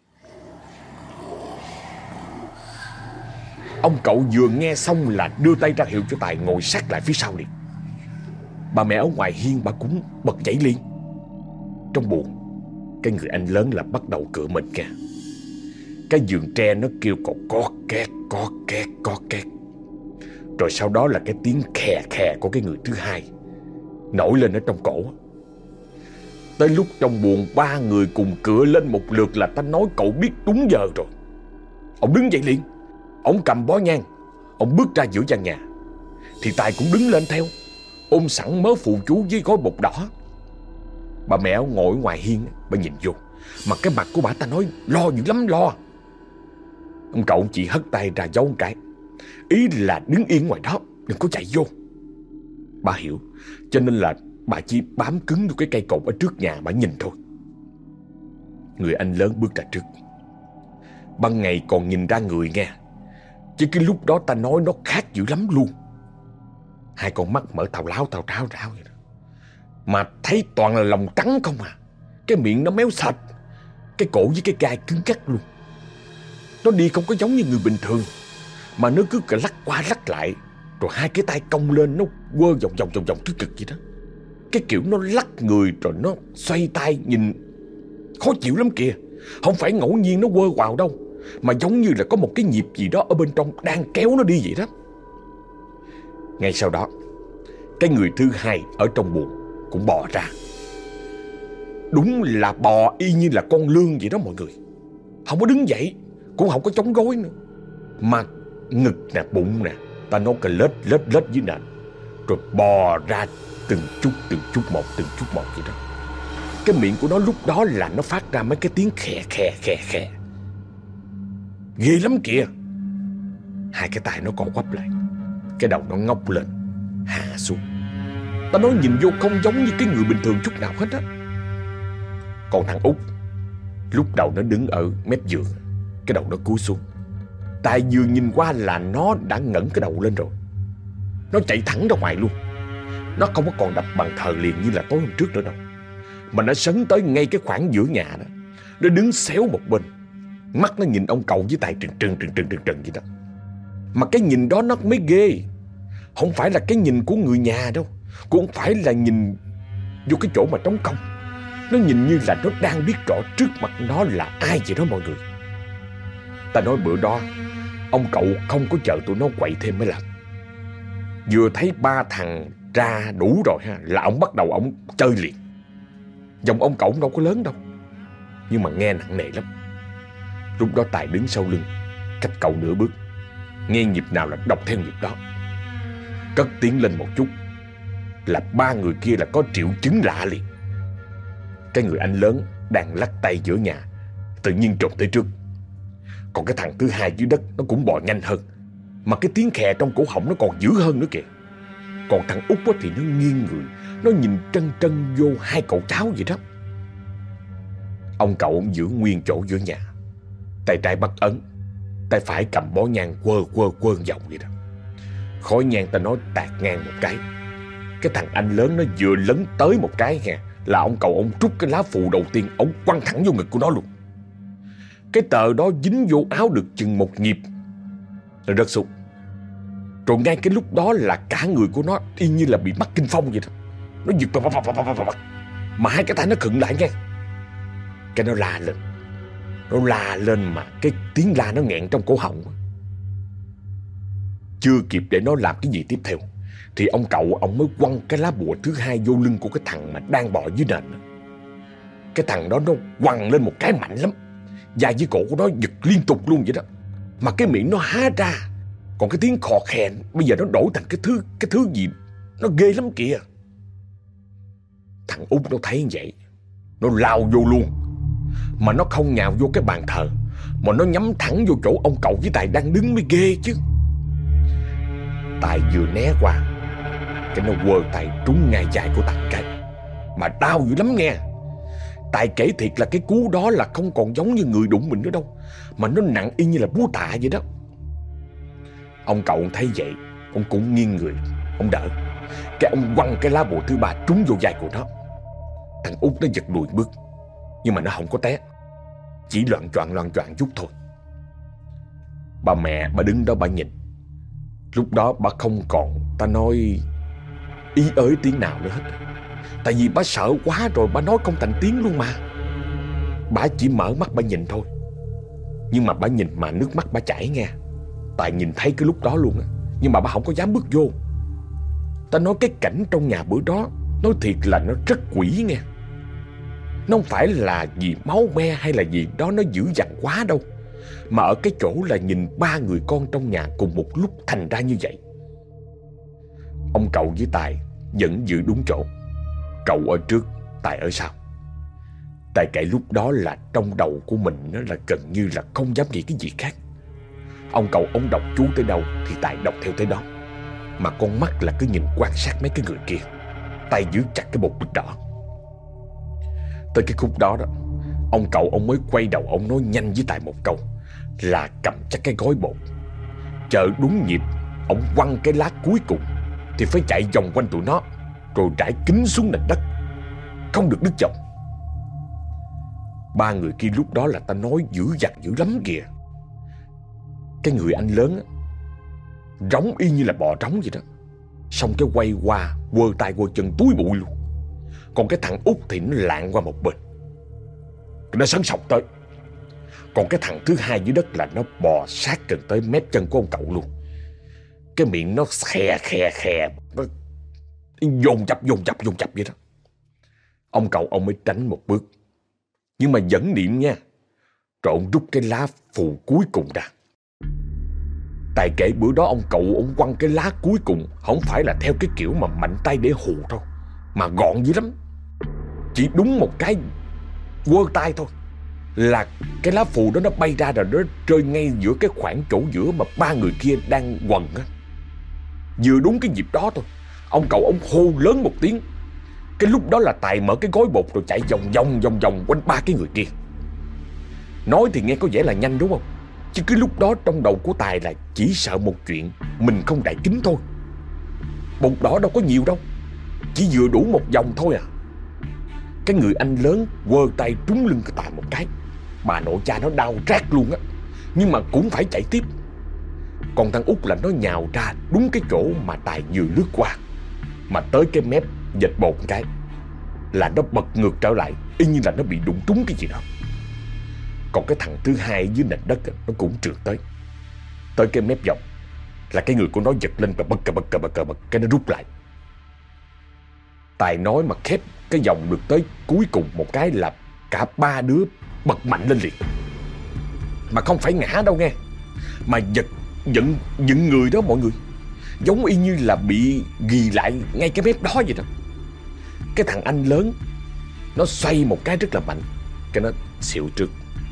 Ông cậu vừa nghe xong là đưa tay ra hiệu cho Tài ngồi sát lại phía sau liền. Bà mẹ ở ngoài hiên bà cũng bật dậy liền. Trong buồng, cái người anh lớn là bắt đầu cựa mình kìa. Cái giường tre nó kêu cột có két, có két, có két. Rồi sau đó là cái tiếng khè khè của cái người thứ hai nổi lên ở trong cổ. Tới lúc trong buồng ba người cùng cựa lên một lượt là ta nói cậu biết đúng giờ rồi. Ông đứng dậy liền, ông cầm bó nhang, ông bước ra giữa gian nhà. Thì Tài cũng đứng lên theo, ôm sẵn mớ phù chú với gói bột đỏ. Bà mẹ ngồi ngoài hiên, bà nhìn vô, mà cái mặt của bà ta nói lo dữ lắm, lo. Ông cậu chỉ hất tay ra dấu một cái, ý là đứng yên ngoài đó, đừng có chạy vô. Bà hiểu, cho nên là bà chỉ bám cứng vô cái cây cột ở trước nhà bà nhìn thôi. Người anh lớn bước ra trước. Ban ngày còn nhìn ra người nghe, chứ cái lúc đó ta nói nó khác dữ lắm luôn. Hai con mắt mở thao láo thao tráo ráo vậy đó, mà thấy toàn là lòng trắng không à. Cái miệng nó méo sạch, cái cổ với cái gai cứng cắt luôn. Nó đi không có giống như người bình thường, mà nó cứ cà lắc qua lắc lại, rồi hai cái tay cong lên nó quơ vòng vòng vòng vòng trước ngực vậy đó. Cái kiểu nó lắc người rồi nó xoay tay nhìn khó chịu lắm kìa. Không phải ngẫu nhiên nó quơ quào đâu, mà giống như là có một cái nhịp gì đó ở bên trong đang kéo nó đi vậy đó. Ngay sau đó, cái người thứ hai ở trong buồng cũng bò ra. Đúng là bò y như là con lươn vậy đó mọi người. Không có đứng dậy, cũng không có chống gối nữa, mà ngực nè, bụng nè, ta nói cái lết lết lết dưới nền, rồi bò ra từng chút từng chút một, từng chút một vậy đó. Cái miệng của nó lúc đó là nó phát ra mấy cái tiếng khè khè khè khè, ghê lắm kìa. Hai cái tay nó co quắp lại, cái đầu nó ngóc lên hạ xuống. Ta nói nhìn vô không giống như cái người bình thường chút nào hết á. Còn thằng Út, lúc đầu nó đứng ở mép giường, cái đầu nó cúi xuống. Tại vừa nhìn qua là nó đã ngẩng cái đầu lên rồi. Nó chạy thẳng ra ngoài luôn. Nó không có còn đập bàn thờ liền như là tối hôm trước nữa đâu, mà nó sấn tới ngay cái khoảng giữa nhà đó. Nó đứng xéo một bên, mắt nó nhìn ông cậu với Tài trừng trừng trừng trừng trừng trừng vậy đó. Mà cái nhìn đó nó mới ghê. Không phải là cái nhìn của người nhà đâu, cũng không phải là nhìn vô cái chỗ mà trống không. Nó nhìn như là nó đang biết rõ trước mặt nó là ai vậy đó mọi người. Ta nói bữa đó ông cậu không có chờ tụi nó quậy thêm mới làm. Vừa thấy ba thằng ra đủ rồi ha, là ông bắt đầu ông chơi liền. Giọng ông cậu đâu có lớn đâu, nhưng mà nghe nặng nề lắm. Lúc đó Tài đứng sau lưng, cách cậu nửa bước, nghe nhịp nào là đọc theo nhịp đó. Cất tiếng lên một chút là ba người kia là có triệu chứng lạ liền. Cái người anh lớn đang lắc tay giữa nhà tự nhiên trồm tới trước. Còn cái thằng thứ hai dưới đất nó cũng bò nhanh hơn, mà cái tiếng khè trong cổ họng nó còn dữ hơn nữa kìa. Còn thằng Út thì nó nghiêng người, nó nhìn trân trân vô hai cậu cháu vậy đó. Ông cậu ông giữ nguyên chỗ giữa nhà, tay trái bắt ấn, tay phải cầm bó nhang quơ quơ quơ vòng vậy đó. Khói nhang ta nói tạt ngang một cái. Cái thằng anh lớn nó vừa lấn tới một cái nha, là ông cậu ông trút cái lá phù đầu tiên, ông quăng thẳng vô ngực của nó luôn. Cái tờ đó dính vô áo được chừng một nhịp là rớt xuống. Rồi ngay cái lúc đó là cả người của nó y như là bị mắc kinh phong vậy đó. Nó giật bập bập bập bập bập, mà hai cái tay nó khựng lại nha. Cái nó la lên, nó la lên mà cái tiếng la nó nghẹn trong cổ họng. Chưa kịp để nó làm cái gì tiếp theo thì ông cậu ông mới quăng cái lá bùa thứ hai vô lưng của cái thằng mà đang bò dưới nền. Cái thằng đó nó quăng lên một cái mạnh lắm, da với cổ của nó giật liên tục luôn vậy đó. Mà cái miệng nó há ra, còn cái tiếng khò khè bây giờ nó đổi thành cái thứ Cái thứ gì nó ghê lắm kìa. Thằng Út nó thấy vậy, nó lao vô luôn. Mà nó không nhào vô cái bàn thờ, mà nó nhắm thẳng vô chỗ ông cậu với Tài đang đứng mới ghê chứ. Tài vừa né qua, cái nó quơ tay trúng ngay vai của Tài cái, mà đau dữ lắm nghe. Tài kể thiệt là cái cú đó là không còn giống như người đụng mình nữa đâu, mà nó nặng y như là búa tạ vậy đó. Ông cậu thấy vậy, ông cũng nghiêng người, ông đỡ. Cái ông quăng cái lá bùa thứ ba trúng vô vai của nó. Thằng Út nó giật lùi bước, nhưng mà nó không có té, chỉ loạng choạng loạng choạng chút thôi. Bà mẹ bà đứng đó bà nhìn. Lúc đó bà không còn, ta nói, ý ới tiếng nào nữa hết. Tại vì bà sợ quá rồi, bà nói không thành tiếng luôn mà. Bà chỉ mở mắt bà nhìn thôi. Nhưng mà bà nhìn mà nước mắt bà chảy nghe. Tại nhìn thấy cái lúc đó luôn á, nhưng mà bà không có dám bước vô. Ta nói cái cảnh trong nhà bữa đó, nói thiệt là nó rất quỷ nghe. Nó không phải là vì máu me hay là gì đó nó dữ dằn quá đâu, mà ở cái chỗ là nhìn ba người con trong nhà cùng một lúc thành ra như vậy. Ông cậu với Tài vẫn giữ đúng chỗ. Cậu ở trước, Tài ở sau. Tài kể lúc đó là trong đầu của mình nó là gần như là không dám nghĩ cái gì khác. Ông cậu ông đọc chú tới đâu thì Tài đọc theo tới đó, mà con mắt là cứ nhìn quan sát mấy cái người kia. Tay giữ chặt cái bột bịch đỏ. Tới cái khúc đó đó, ông cậu ông mới quay đầu, ông nói nhanh với Tài một câu là cầm chắc cái gói bột. Chờ đúng nhịp, ông quăng cái lá cuối cùng thì phải chạy vòng quanh tụi nó, rồi rải kính xuống nền đất, không được đứt vòng. Ba người kia lúc đó là ta nói dữ dằn dữ lắm kìa. Cái người anh lớn á, rống y như là bò trống vậy đó. Xong cái quay qua quơ tay quơ chân túi bụi luôn. Còn cái thằng Út thì nó lạng qua một bên, nó sấn sọc tới. Còn cái thằng thứ hai dưới đất là nó bò sát gần tới mép chân của ông cậu luôn. Cái miệng nó khè khè khè, nó dồn dập dồn dập dồn dập vậy đó. Ông cậu ông mới tránh một bước, nhưng mà vẫn niệm nha. Rồi ông rút cái lá phù cuối cùng ra. Tài kể bữa đó ông cậu ông quăng cái lá cuối cùng không phải là theo cái kiểu mà mạnh tay để hù đâu, mà gọn dữ lắm. Chỉ đúng một cái quơ tay thôi là cái lá phù đó nó bay ra, rồi nó rơi ngay giữa cái khoảng chỗ giữa mà ba người kia đang quần á. Vừa đúng cái dịp đó thôi, ông cậu ông hô lớn một tiếng. Cái lúc đó là Tài mở cái gói bột rồi chạy vòng vòng vòng vòng quanh ba cái người kia. Nói thì nghe có vẻ là nhanh đúng không, chứ cái lúc đó trong đầu của Tài là chỉ sợ một chuyện mình không đậy kính thôi. Bột đỏ đâu có nhiều đâu, chỉ vừa đủ một vòng thôi à. Cái người anh lớn quơ tay trúng lưng Tài một cái. Bà nội cha nó đau rát luôn á, nhưng mà cũng phải chạy tiếp. Còn thằng Út là nó nhào ra đúng cái chỗ mà Tài vừa lướt qua, mà tới cái mép dệt bột một cái là nó bật ngược trở lại, y như là nó bị đụng trúng cái gì đó. Còn cái thằng thứ hai dưới nền đất nó cũng trượt tới. Tới cái mép vòng là cái người của nó giật lên và bật cờ bật cờ bật cờ bật, cái nó rút lại. Tài nói mà khép cái vòng được tới cuối cùng một cái là cả ba đứa bật mạnh lên liền. Mà không phải ngã đâu nghe, mà giật dựng dựng người đó mọi người, giống y như là bị ghì lại ngay cái mép đó vậy đó. Cái thằng anh lớn nó xoay một cái rất là mạnh, cái nó xịu trước.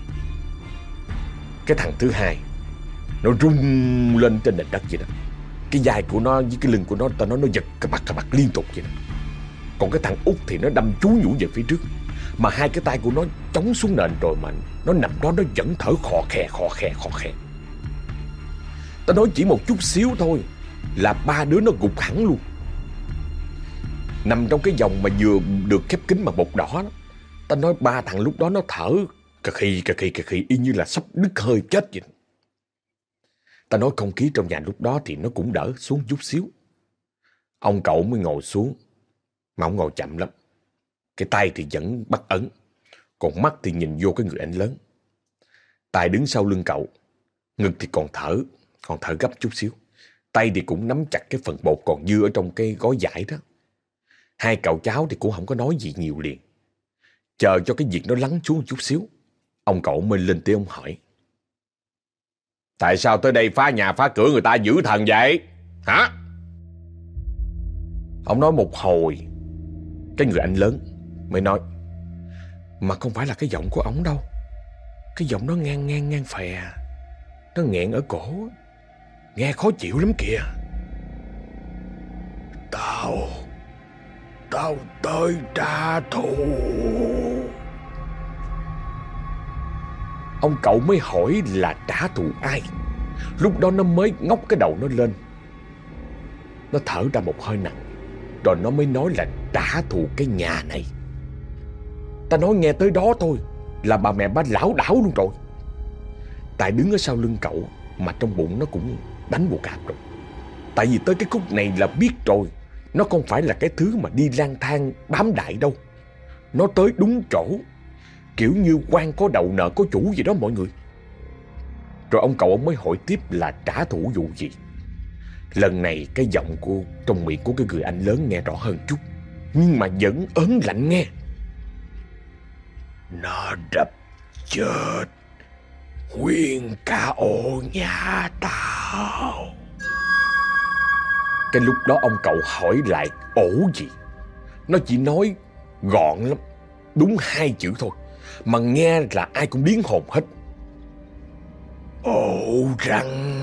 Cái thằng thứ hai nó rung lên trên nền đất vậy đó. Cái vai của nó với cái lưng của nó, ta nói nó giật cái bạc cái bạc liên tục vậy đó. Còn cái thằng Út thì nó đâm chú nhũ về phía trước, mà hai cái tay của nó chống xuống nền rồi mà nó nằm đó nó vẫn thở khò khè khò khè khò khè. Ta nói chỉ một chút xíu thôi là ba đứa nó gục hẳn luôn. Nằm trong cái vòng mà vừa được khép kín bằng bột đỏ đó. Ta nói ba thằng lúc đó nó thở cà khì cà khì cà khì y như là sắp đứt hơi chết vậy. Ta nói không khí trong nhà lúc đó thì nó cũng đỡ xuống chút xíu. Ông cậu mới ngồi xuống, mà ông ngồi chậm lắm. Cái tay thì vẫn bắt ấn, còn mắt thì nhìn vô cái người anh lớn. Tài đứng sau lưng cậu, ngực thì còn thở, còn thở gấp chút xíu. Tay thì cũng nắm chặt cái phần bột còn dư ở trong cái gói vải đó. Hai cậu cháu thì cũng không có nói gì nhiều liền. Chờ cho cái việc nó lắng xuống chút xíu, ông cậu mới lên tiếng ông hỏi: Tại sao tới đây phá nhà phá cửa người ta giữ thần vậy? Hả? Ông nói một hồi, cái người anh lớn mới nói: Mà không phải là cái giọng của ổng đâu. Cái giọng nó ngang ngang ngang phè, nó nghẹn ở cổ, nghe khó chịu lắm kìa. tao, tao tới trả thù. Ông cậu mới hỏi là trả thù ai. Lúc đó nó mới ngóc cái đầu nó lên. Nó thở ra một hơi nặng, rồi nó mới nói là trả thù cái nhà này. Ta nói nghe tới đó thôi là bà mẹ ba lảo đảo luôn rồi. Tài đứng ở sau lưng cậu mà trong bụng nó cũng đánh bộ cạp rồi. Tại vì tới cái khúc này là biết rồi, nó không phải là cái thứ mà đi lang thang bám đại đâu. Nó tới đúng chỗ, kiểu như quan có đầu nợ có chủ vậy đó mọi người. Rồi ông cậu ông mới hỏi tiếp là trả thù vụ gì. Lần này cái giọng của trong miệng của cái người anh lớn nghe rõ hơn chút, nhưng mà vẫn ớn lạnh nghe. Nó đập chết nguyên cả ổ nhà tao. Cái lúc đó ông cậu hỏi lại ổ gì. Nó chỉ nói gọn lắm, đúng hai chữ thôi, mà nghe là ai cũng điếng hồn hết. Ổ răng.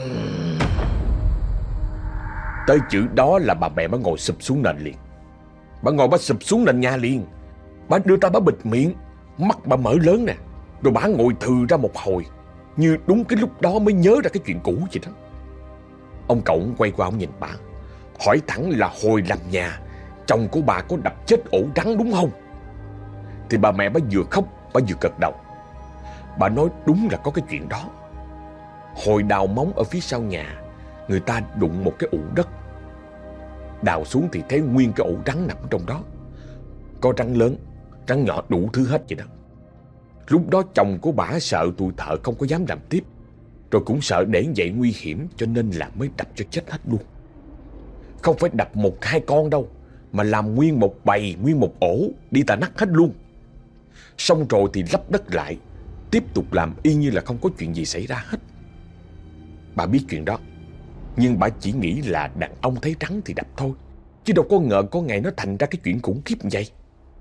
Tới chữ đó là bà mẹ bà ngồi sụp xuống nền liền. Bà ngồi bà sụp xuống nền nhà liền. Bà đưa tay bà bịt miệng, mắt bà mở lớn nè. Rồi bà ngồi thừ ra một hồi, như đúng cái lúc đó mới nhớ ra cái chuyện cũ vậy đó. Ông cậu quay qua ông nhìn bà, hỏi thẳng là hồi làm nhà chồng của bà có đập chết ổ rắn đúng không? Thì bà mẹ bà vừa khóc bà vừa gật đầu. Bà nói đúng là có cái chuyện đó. Hồi đào móng ở phía sau nhà, người ta đụng một cái ụ đất. Đào xuống thì thấy nguyên cái ổ rắn nằm trong đó. Có rắn lớn, rắn nhỏ đủ thứ hết vậy đó. Lúc đó chồng của bà sợ tụi thợ không có dám làm tiếp, rồi cũng sợ để vậy nguy hiểm, cho nên là mới đập cho chết hết luôn. Không phải đập một hai con đâu, mà làm nguyên một bầy, nguyên một ổ, đi tà nắc hết luôn. Xong rồi thì lấp đất lại, tiếp tục làm y như là không có chuyện gì xảy ra hết. Bà biết chuyện đó, nhưng bà chỉ nghĩ là đàn ông thấy rắn thì đập thôi, chứ đâu có ngờ có ngày nó thành ra cái chuyện khủng khiếp như vậy.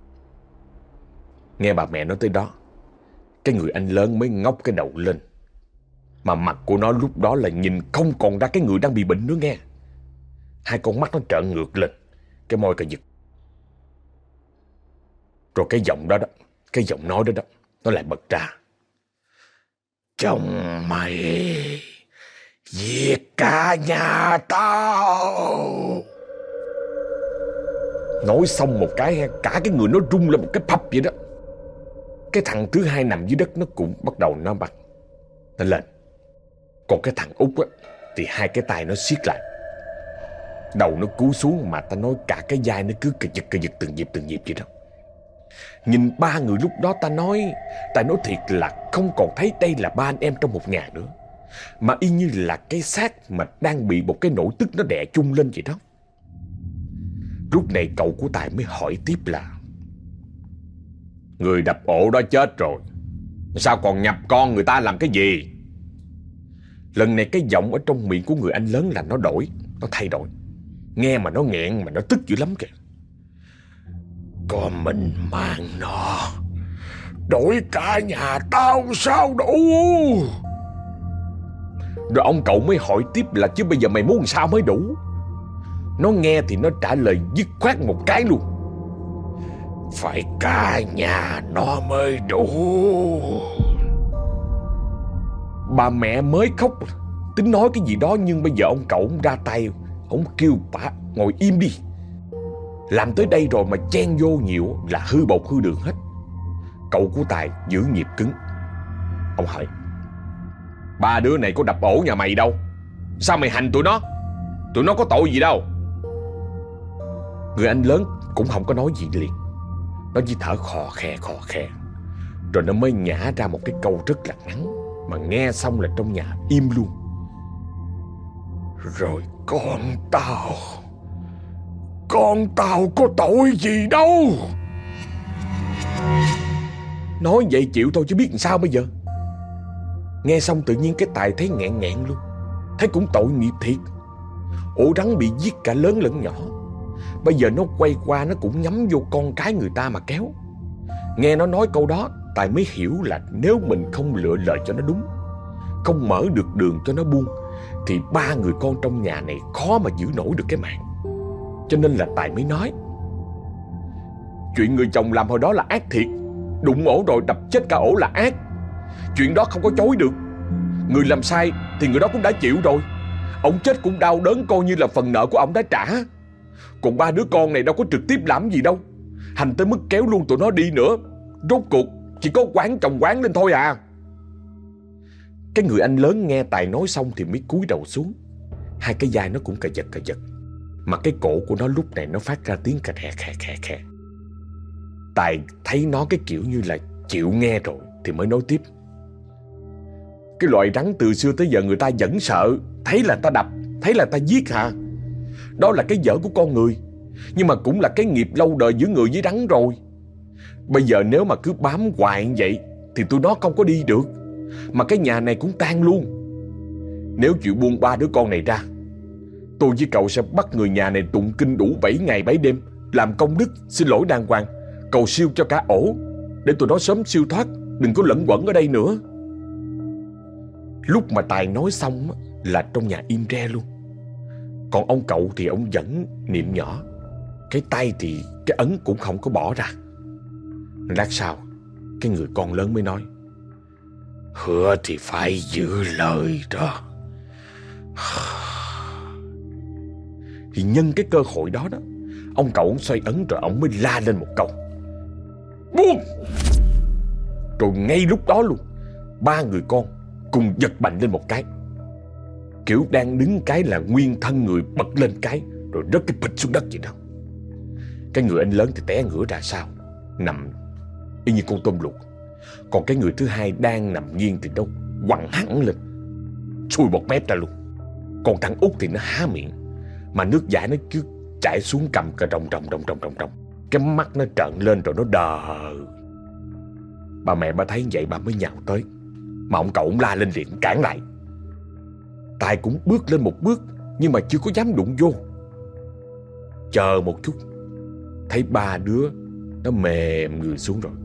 Nghe bà mẹ nói tới đó, cái người anh lớn mới ngóc cái đầu lên. Mà mặt của nó lúc đó là nhìn không còn ra cái người đang bị bệnh nữa nghe. Hai con mắt nó trợn ngược lên, cái môi cà giật. Rồi cái giọng đó đó, cái giọng nói đó đó, nó lại bật ra. Chồng mày giết cả nhà tao. Nói xong một cái, cả cái người nó rung lên một cái phập vậy đó. Cái thằng thứ hai nằm dưới đất nó cũng bắt đầu nó bật, nó lên. Còn cái thằng út á thì hai cái tay nó siết lại, đầu nó cúi xuống, mà ta nói cả cái vai nó cứ cà giật cà giật từng nhịp từng nhịp vậy đó. Nhìn ba người lúc đó ta nói, ta nói thiệt là không còn thấy đây là ba anh em trong một nhà nữa, mà y như là cái xác mà đang bị một cái nỗi tức nó đè chung lên vậy đó. Lúc này cậu của Tài mới hỏi tiếp là: người đập ổ đó chết rồi, sao còn nhập con người ta làm cái gì? Lần này cái giọng ở trong miệng của người anh lớn là nó đổi, nó thay đổi. Nghe mà nó nghẹn, mà nó tức dữ lắm kìa. Còn mình mang nó, đổi cả nhà tao sao đủ? Rồi ông cậu mới hỏi tiếp là: chứ bây giờ mày muốn sao mới đủ? Nó nghe thì nó trả lời dứt khoát một cái luôn: phải cả nhà nó mới đủ. Bà mẹ mới khóc tính nói cái gì đó, nhưng bây giờ ông cậu ông ra tay, ông kêu bà ngồi im đi. Làm tới đây rồi mà chen vô nhiều là hư bột hư đường hết. Cậu của Tài giữ nhịp cứng. Ông hỏi: ba đứa này có đập ổ nhà mày đâu, sao mày hành tụi nó? Tụi nó có tội gì đâu. Người anh lớn cũng không có nói gì liền. Nó chỉ thở khò khè khò khè. Rồi nó mới nhả ra một cái câu rất là ngắn, mà nghe xong là trong nhà im luôn. Rồi con tao, con tao có tội gì đâu. Nói vậy chịu thôi chứ biết làm sao bây giờ. Nghe xong tự nhiên cái Tài thấy nghẹn nghẹn luôn. Thấy cũng tội nghiệp thiệt. Ổ rắn bị giết cả lớn lẫn nhỏ, bây giờ nó quay qua nó cũng nhắm vô con cái người ta mà kéo. Nghe nó nói câu đó, Tài mới hiểu là nếu mình không lựa lời cho nó đúng, không mở được đường cho nó buông, thì ba người con trong nhà này khó mà giữ nổi được cái mạng. cho nên là Tài mới nói. Chuyện người chồng làm hồi đó là ác thiệt. Đụng ổ rồi đập chết cả ổ là ác. Chuyện đó không có chối được. Người làm sai thì người đó cũng đã chịu rồi. Ông chết cũng đau đớn, coi như là phần nợ của ông đã trả. Còn ba đứa con này đâu có trực tiếp làm gì đâu, hành tới mức kéo luôn tụi nó đi nữa. Rốt cuộc chỉ có quán chồng quán lên thôi à. Cái người anh lớn nghe Tài nói xong thì mới cúi đầu xuống. Hai cái vai nó cũng cà giật cà giật, mà cái cổ của nó lúc này nó phát ra tiếng cà khè khè khè khè. Tài thấy nó cái kiểu như là chịu nghe rồi thì mới nói tiếp. Cái loại rắn từ xưa tới giờ người ta vẫn sợ. Thấy là ta đập, thấy là ta giết hả? Đó là cái dở của con người, nhưng mà cũng là cái nghiệp lâu đời giữa người với rắn rồi. Bây giờ nếu mà cứ bám hoài như vậy thì tụi nó không có đi được, mà cái nhà này cũng tan luôn. Nếu chịu buông ba đứa con này ra, tôi với cậu sẽ bắt người nhà này tụng kinh đủ bảy ngày bảy đêm, làm công đức, xin lỗi đàng hoàng, cầu siêu cho cả ổ, để tụi nó sớm siêu thoát, đừng có lẫn quẩn ở đây nữa. Lúc mà Tài nói xong là trong nhà im re luôn. Còn ông cậu thì ông vẫn niệm nhỏ, cái tay thì cái ấn cũng không có bỏ ra. Lát sau cái người con lớn mới nói. Hứa thì phải giữ lời đó. Thì nhân cái cơ hội đó đó, ông cậu ông xoay ấn rồi ông mới la lên một câu: buông! Rồi ngay lúc đó luôn, ba người con cùng giật mạnh lên một cái. Kiểu đang đứng cái là nguyên thân người bật lên cái, rồi rớt cái bịch xuống đất vậy đó. Cái người anh lớn thì té ngửa ra sau, nằm y như con tôm luộc. Còn cái người thứ hai đang nằm nghiêng thì nó quằn hẳn lên, sùi bọt mép ra luôn. Còn thằng Út thì nó há miệng, mà nước dãi nó cứ chảy xuống cằm cà rồng rồng rồng rồng rồng rồng. Cái mắt nó trợn lên rồi nó đờ. Bà mẹ bà thấy vậy bà mới nhào tới, mà ông cậu ông la lên liền cản lại. Tài cũng bước lên một bước, nhưng mà chưa có dám đụng vô. Chờ một chút, thấy ba đứa nó mềm người xuống rồi,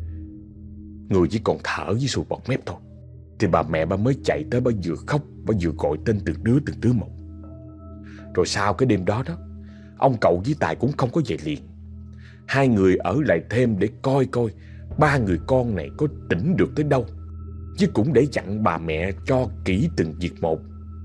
người chỉ còn thở với sùi bọt mép thôi, thì bà mẹ bà mới chạy tới, bà vừa khóc bà vừa gọi tên từng đứa từng đứa một. Rồi sau cái đêm đó đó, ông cậu với Tài cũng không có về liền. Hai người ở lại thêm để coi coi ba người con này có tỉnh được tới đâu, chứ cũng để dặn bà mẹ cho kỹ từng việc một.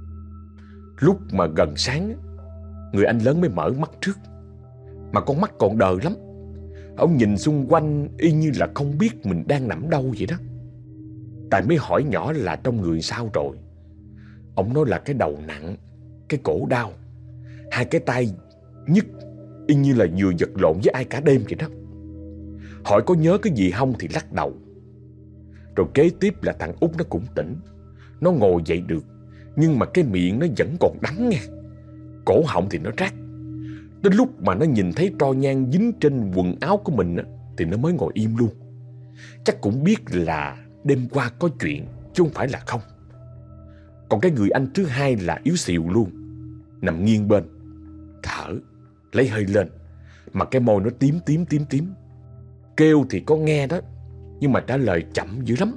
Lúc mà gần sáng, người anh lớn mới mở mắt trước, mà con mắt còn đờ lắm. Ông nhìn xung quanh y như là không biết mình đang nằm đâu vậy đó. Tài mới hỏi nhỏ là trong người sao rồi. Ông nói là cái đầu nặng, cái cổ đau, hai cái tay nhức y như là vừa vật lộn với ai cả đêm vậy đó. Hỏi có nhớ cái gì không thì lắc đầu. Rồi kế tiếp là thằng Út nó cũng tỉnh. Nó ngồi dậy được, nhưng mà cái miệng nó vẫn còn đắng nha. Cổ họng thì nó rát. Đến lúc mà nó nhìn thấy tro nhang dính trên quần áo của mình á, thì nó mới ngồi im luôn. Chắc cũng biết là đêm qua có chuyện, chứ không phải là không. Còn cái người anh thứ hai là yếu xìu luôn, nằm nghiêng bên, thở, lấy hơi lên, mà cái môi nó tím tím tím tím. Kêu thì có nghe đó, nhưng mà trả lời chậm dữ lắm.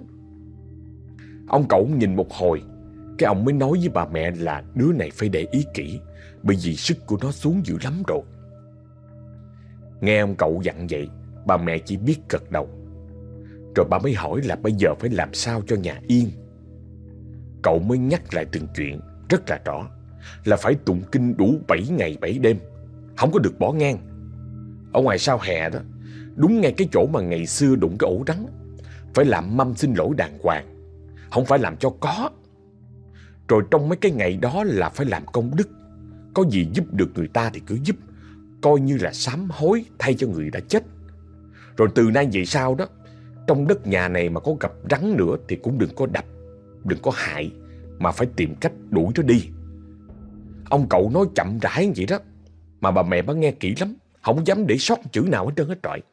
Ông cậu nhìn một hồi, cái ông mới nói với bà mẹ là đứa này phải để ý kỹ, bởi vì sức của nó xuống dữ lắm rồi. Nghe ông cậu dặn vậy, bà mẹ chỉ biết gật đầu. Rồi bà mới hỏi là bây giờ phải làm sao cho nhà yên. Cậu mới nhắc lại từng chuyện rất là rõ, là phải tụng kinh đủ bảy ngày bảy đêm, không có được bỏ ngang. Ở ngoài sau hè đó, đúng ngay cái chỗ mà ngày xưa đụng cái ổ rắn, phải làm mâm xin lỗi đàng hoàng, không phải làm cho có. Rồi trong mấy cái ngày đó là phải làm công đức, có gì giúp được người ta thì cứ giúp, coi như là sám hối thay cho người đã chết. Rồi từ nay về sau đó, trong đất nhà này mà có gặp rắn nữa thì cũng đừng có đập, đừng có hại, mà phải tìm cách đuổi nó đi. Ông cậu nói chậm rãi vậy đó, mà bà mẹ bà nghe kỹ lắm, không dám để sót chữ nào hết trơn hết trọi.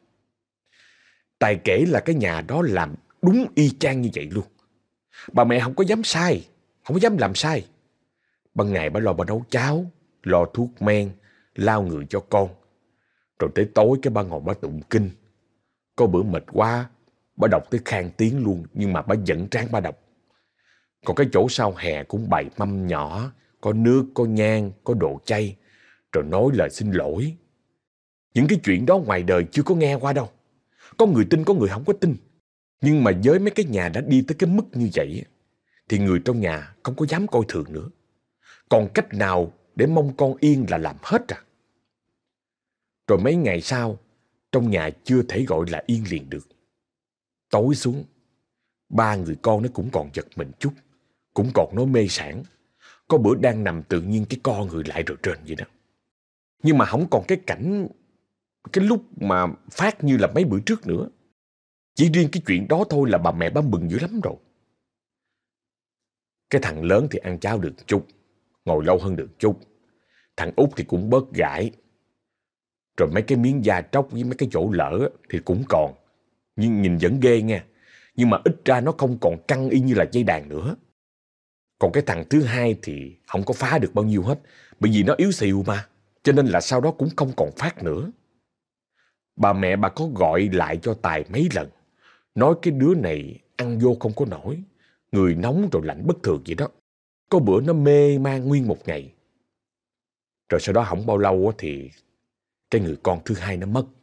Tài kể là cái nhà đó làm đúng y chang như vậy luôn. Bà mẹ không có dám sai, không có dám làm sai. Ban ngày bà lo bà nấu cháo, lo thuốc men, lau người cho con. Rồi tới tối cái bà ngồi bà tụng kinh. Có bữa mệt quá, bà đọc tới khang tiếng luôn, nhưng mà bà vẫn ráng bà đọc. Còn cái chỗ sau hè cũng bày mâm nhỏ, có nước, có nhang, có đồ chay. rồi nói lời xin lỗi. Những cái chuyện đó ngoài đời chưa có nghe qua đâu. Có người tin, có người không có tin. Nhưng mà với mấy cái nhà đã đi tới cái mức như vậy thì người trong nhà không có dám coi thường nữa. Còn cách nào để mong con yên là làm hết à. Rồi mấy ngày sau, trong nhà chưa thể gọi là yên liền được. Tối xuống, ba người con nó cũng còn giật mình chút, cũng còn nói mê sảng. Có bữa đang nằm tự nhiên cái co người lại rồi trền vậy đó. Nhưng mà không còn cái cảnh, cái lúc mà phát như là mấy bữa trước nữa. Chỉ riêng cái chuyện đó thôi là bà mẹ bà mừng dữ lắm rồi. Cái thằng lớn thì ăn cháo được chút, ngồi lâu hơn được chút. Thằng út thì cũng bớt gãi. Rồi mấy cái miếng da tróc với mấy cái chỗ lỡ thì cũng còn. Nhưng nhìn vẫn ghê nha. Nhưng mà ít ra nó không còn căng y như là dây đàn nữa. Còn cái thằng thứ hai thì không có phá được bao nhiêu hết. Bởi vì nó yếu xìu mà. Cho nên là sau đó cũng không còn phát nữa. Bà mẹ bà có gọi lại cho Tài mấy lần. Nói cái đứa này ăn vô không có nổi. Người nóng rồi lạnh bất thường vậy đó. Có bữa nó mê man nguyên một ngày. Rồi sau đó không bao lâu thì cái người con thứ hai nó mất.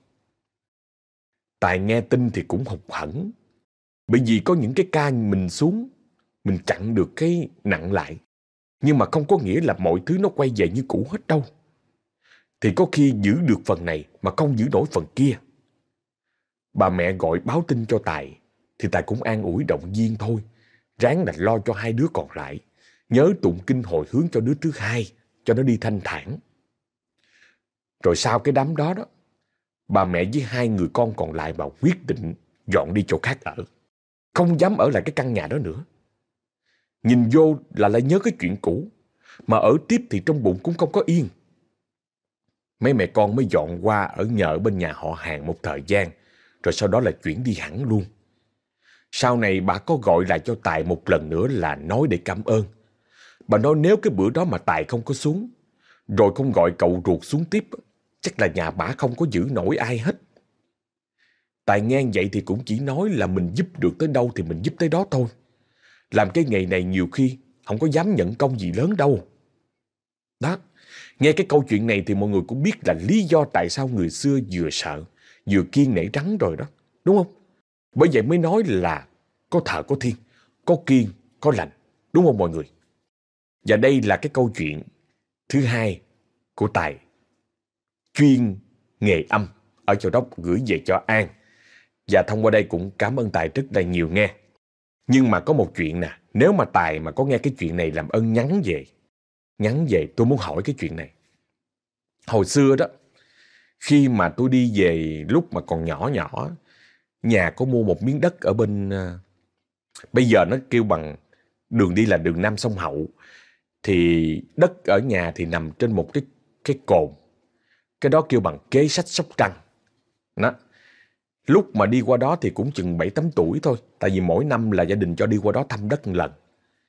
Tài nghe tin thì cũng hụt hẫng. Bởi vì có những cái ca mình xuống, mình chặn được cái nặng lại. Nhưng mà không có nghĩa là mọi thứ nó quay về như cũ hết đâu. Thì có khi giữ được phần này mà không giữ nổi phần kia. Bà mẹ gọi báo tin cho Tài thì Tài cũng an ủi động viên thôi. Ráng là lo cho hai đứa còn lại. Nhớ tụng kinh hồi hướng cho đứa thứ hai, cho nó đi thanh thản. Rồi sau cái đám đó đó, bà mẹ với hai người con còn lại bà quyết định dọn đi chỗ khác ở. Không dám ở lại cái căn nhà đó nữa. Nhìn vô là lại nhớ cái chuyện cũ. Mà ở tiếp thì trong bụng cũng không có yên. Mấy mẹ con mới dọn qua ở nhờ bên nhà họ hàng một thời gian. Rồi sau đó là chuyển đi hẳn luôn. Sau này bà có gọi lại cho Tài một lần nữa là nói để cảm ơn. Bà nói nếu cái bữa đó mà Tài không có xuống, rồi không gọi cậu ruột xuống tiếp, chắc là nhà bà không có giữ nổi ai hết. Tài nghe vậy thì cũng chỉ nói là mình giúp được tới đâu thì mình giúp tới đó thôi. Làm cái nghề này nhiều khi không có dám nhận công gì lớn đâu. Đó, nghe cái câu chuyện này thì mọi người cũng biết là lý do tại sao người xưa vừa sợ, vừa kiêng nể rắn rồi đó, đúng không? Bởi vậy mới nói là có thờ có thiên, có kiêng, có lành, đúng không mọi người? Và đây là cái câu chuyện thứ hai của Tài, chuyên nghề âm ở Châu Đốc gửi về cho An. Và thông qua đây cũng cảm ơn Tài rất là nhiều nghe. Nhưng mà có một chuyện nè, nếu mà Tài mà có nghe cái chuyện này làm ơn nhắn về. Nhắn về tôi muốn hỏi cái chuyện này. Hồi xưa đó, khi mà tôi đi về lúc mà còn nhỏ nhỏ, nhà có mua một miếng đất ở bên, uh, bây giờ nó kêu bằng đường đi là đường Nam Sông Hậu. Thì đất ở nhà thì nằm trên một cái, cái cồn. Cái đó kêu bằng kế sách Sóc Trăng. Đó. Lúc mà đi qua đó thì cũng chừng bảy tám tuổi thôi. Tại vì mỗi năm là gia đình cho đi qua đó thăm đất một lần.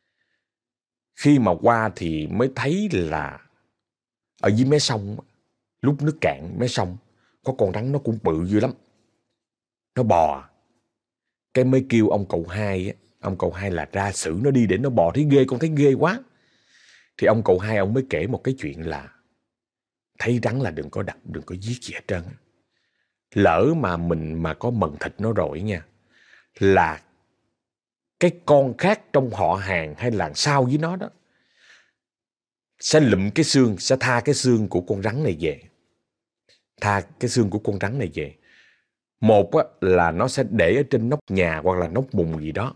Khi mà qua thì mới thấy là ở dưới mé sông, lúc nước cạn mé sông, có con rắn nó cũng bự dữ lắm. Nó bò. Cái mới kêu ông cậu hai, ông cậu hai là ra xử nó đi để nó bò, thấy ghê, con thấy ghê quá. Thì ông cậu hai ông mới kể một cái chuyện là thấy rắn là đừng có đập, đừng có giết gì hết trơn. Lỡ mà mình mà có mần thịt nó rồi nha, là cái con khác trong họ hàng hay là sao với nó đó sẽ lụm cái xương, sẽ tha cái xương của con rắn này về. Tha cái xương của con rắn này về. Một á, là nó sẽ để ở trên nóc nhà hoặc là nóc mùng gì đó.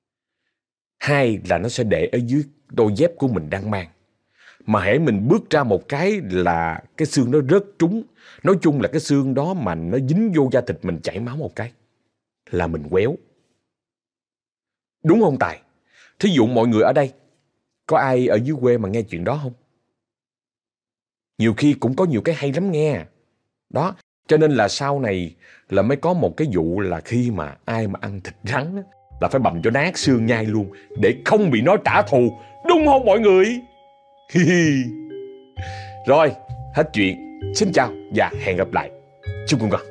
Hai là nó sẽ để ở dưới đôi dép của mình đang mang. Mà hễ mình bước ra một cái là cái xương nó rớt trúng. Nói chung là cái xương đó mà nó dính vô da thịt mình chảy máu một cái là mình quéo. Đúng không Tài? Thí dụ mọi người ở đây, có ai ở dưới quê mà nghe chuyện đó không? Nhiều khi cũng có nhiều cái hay lắm nghe. Đó, cho nên là sau này là mới có một cái vụ là khi mà ai mà ăn thịt rắn là phải bầm cho nát xương nhai luôn để không bị nó trả thù. Đúng không mọi người? Rồi, hết chuyện. Xin chào và hẹn gặp lại. Chúc ngủ ngon.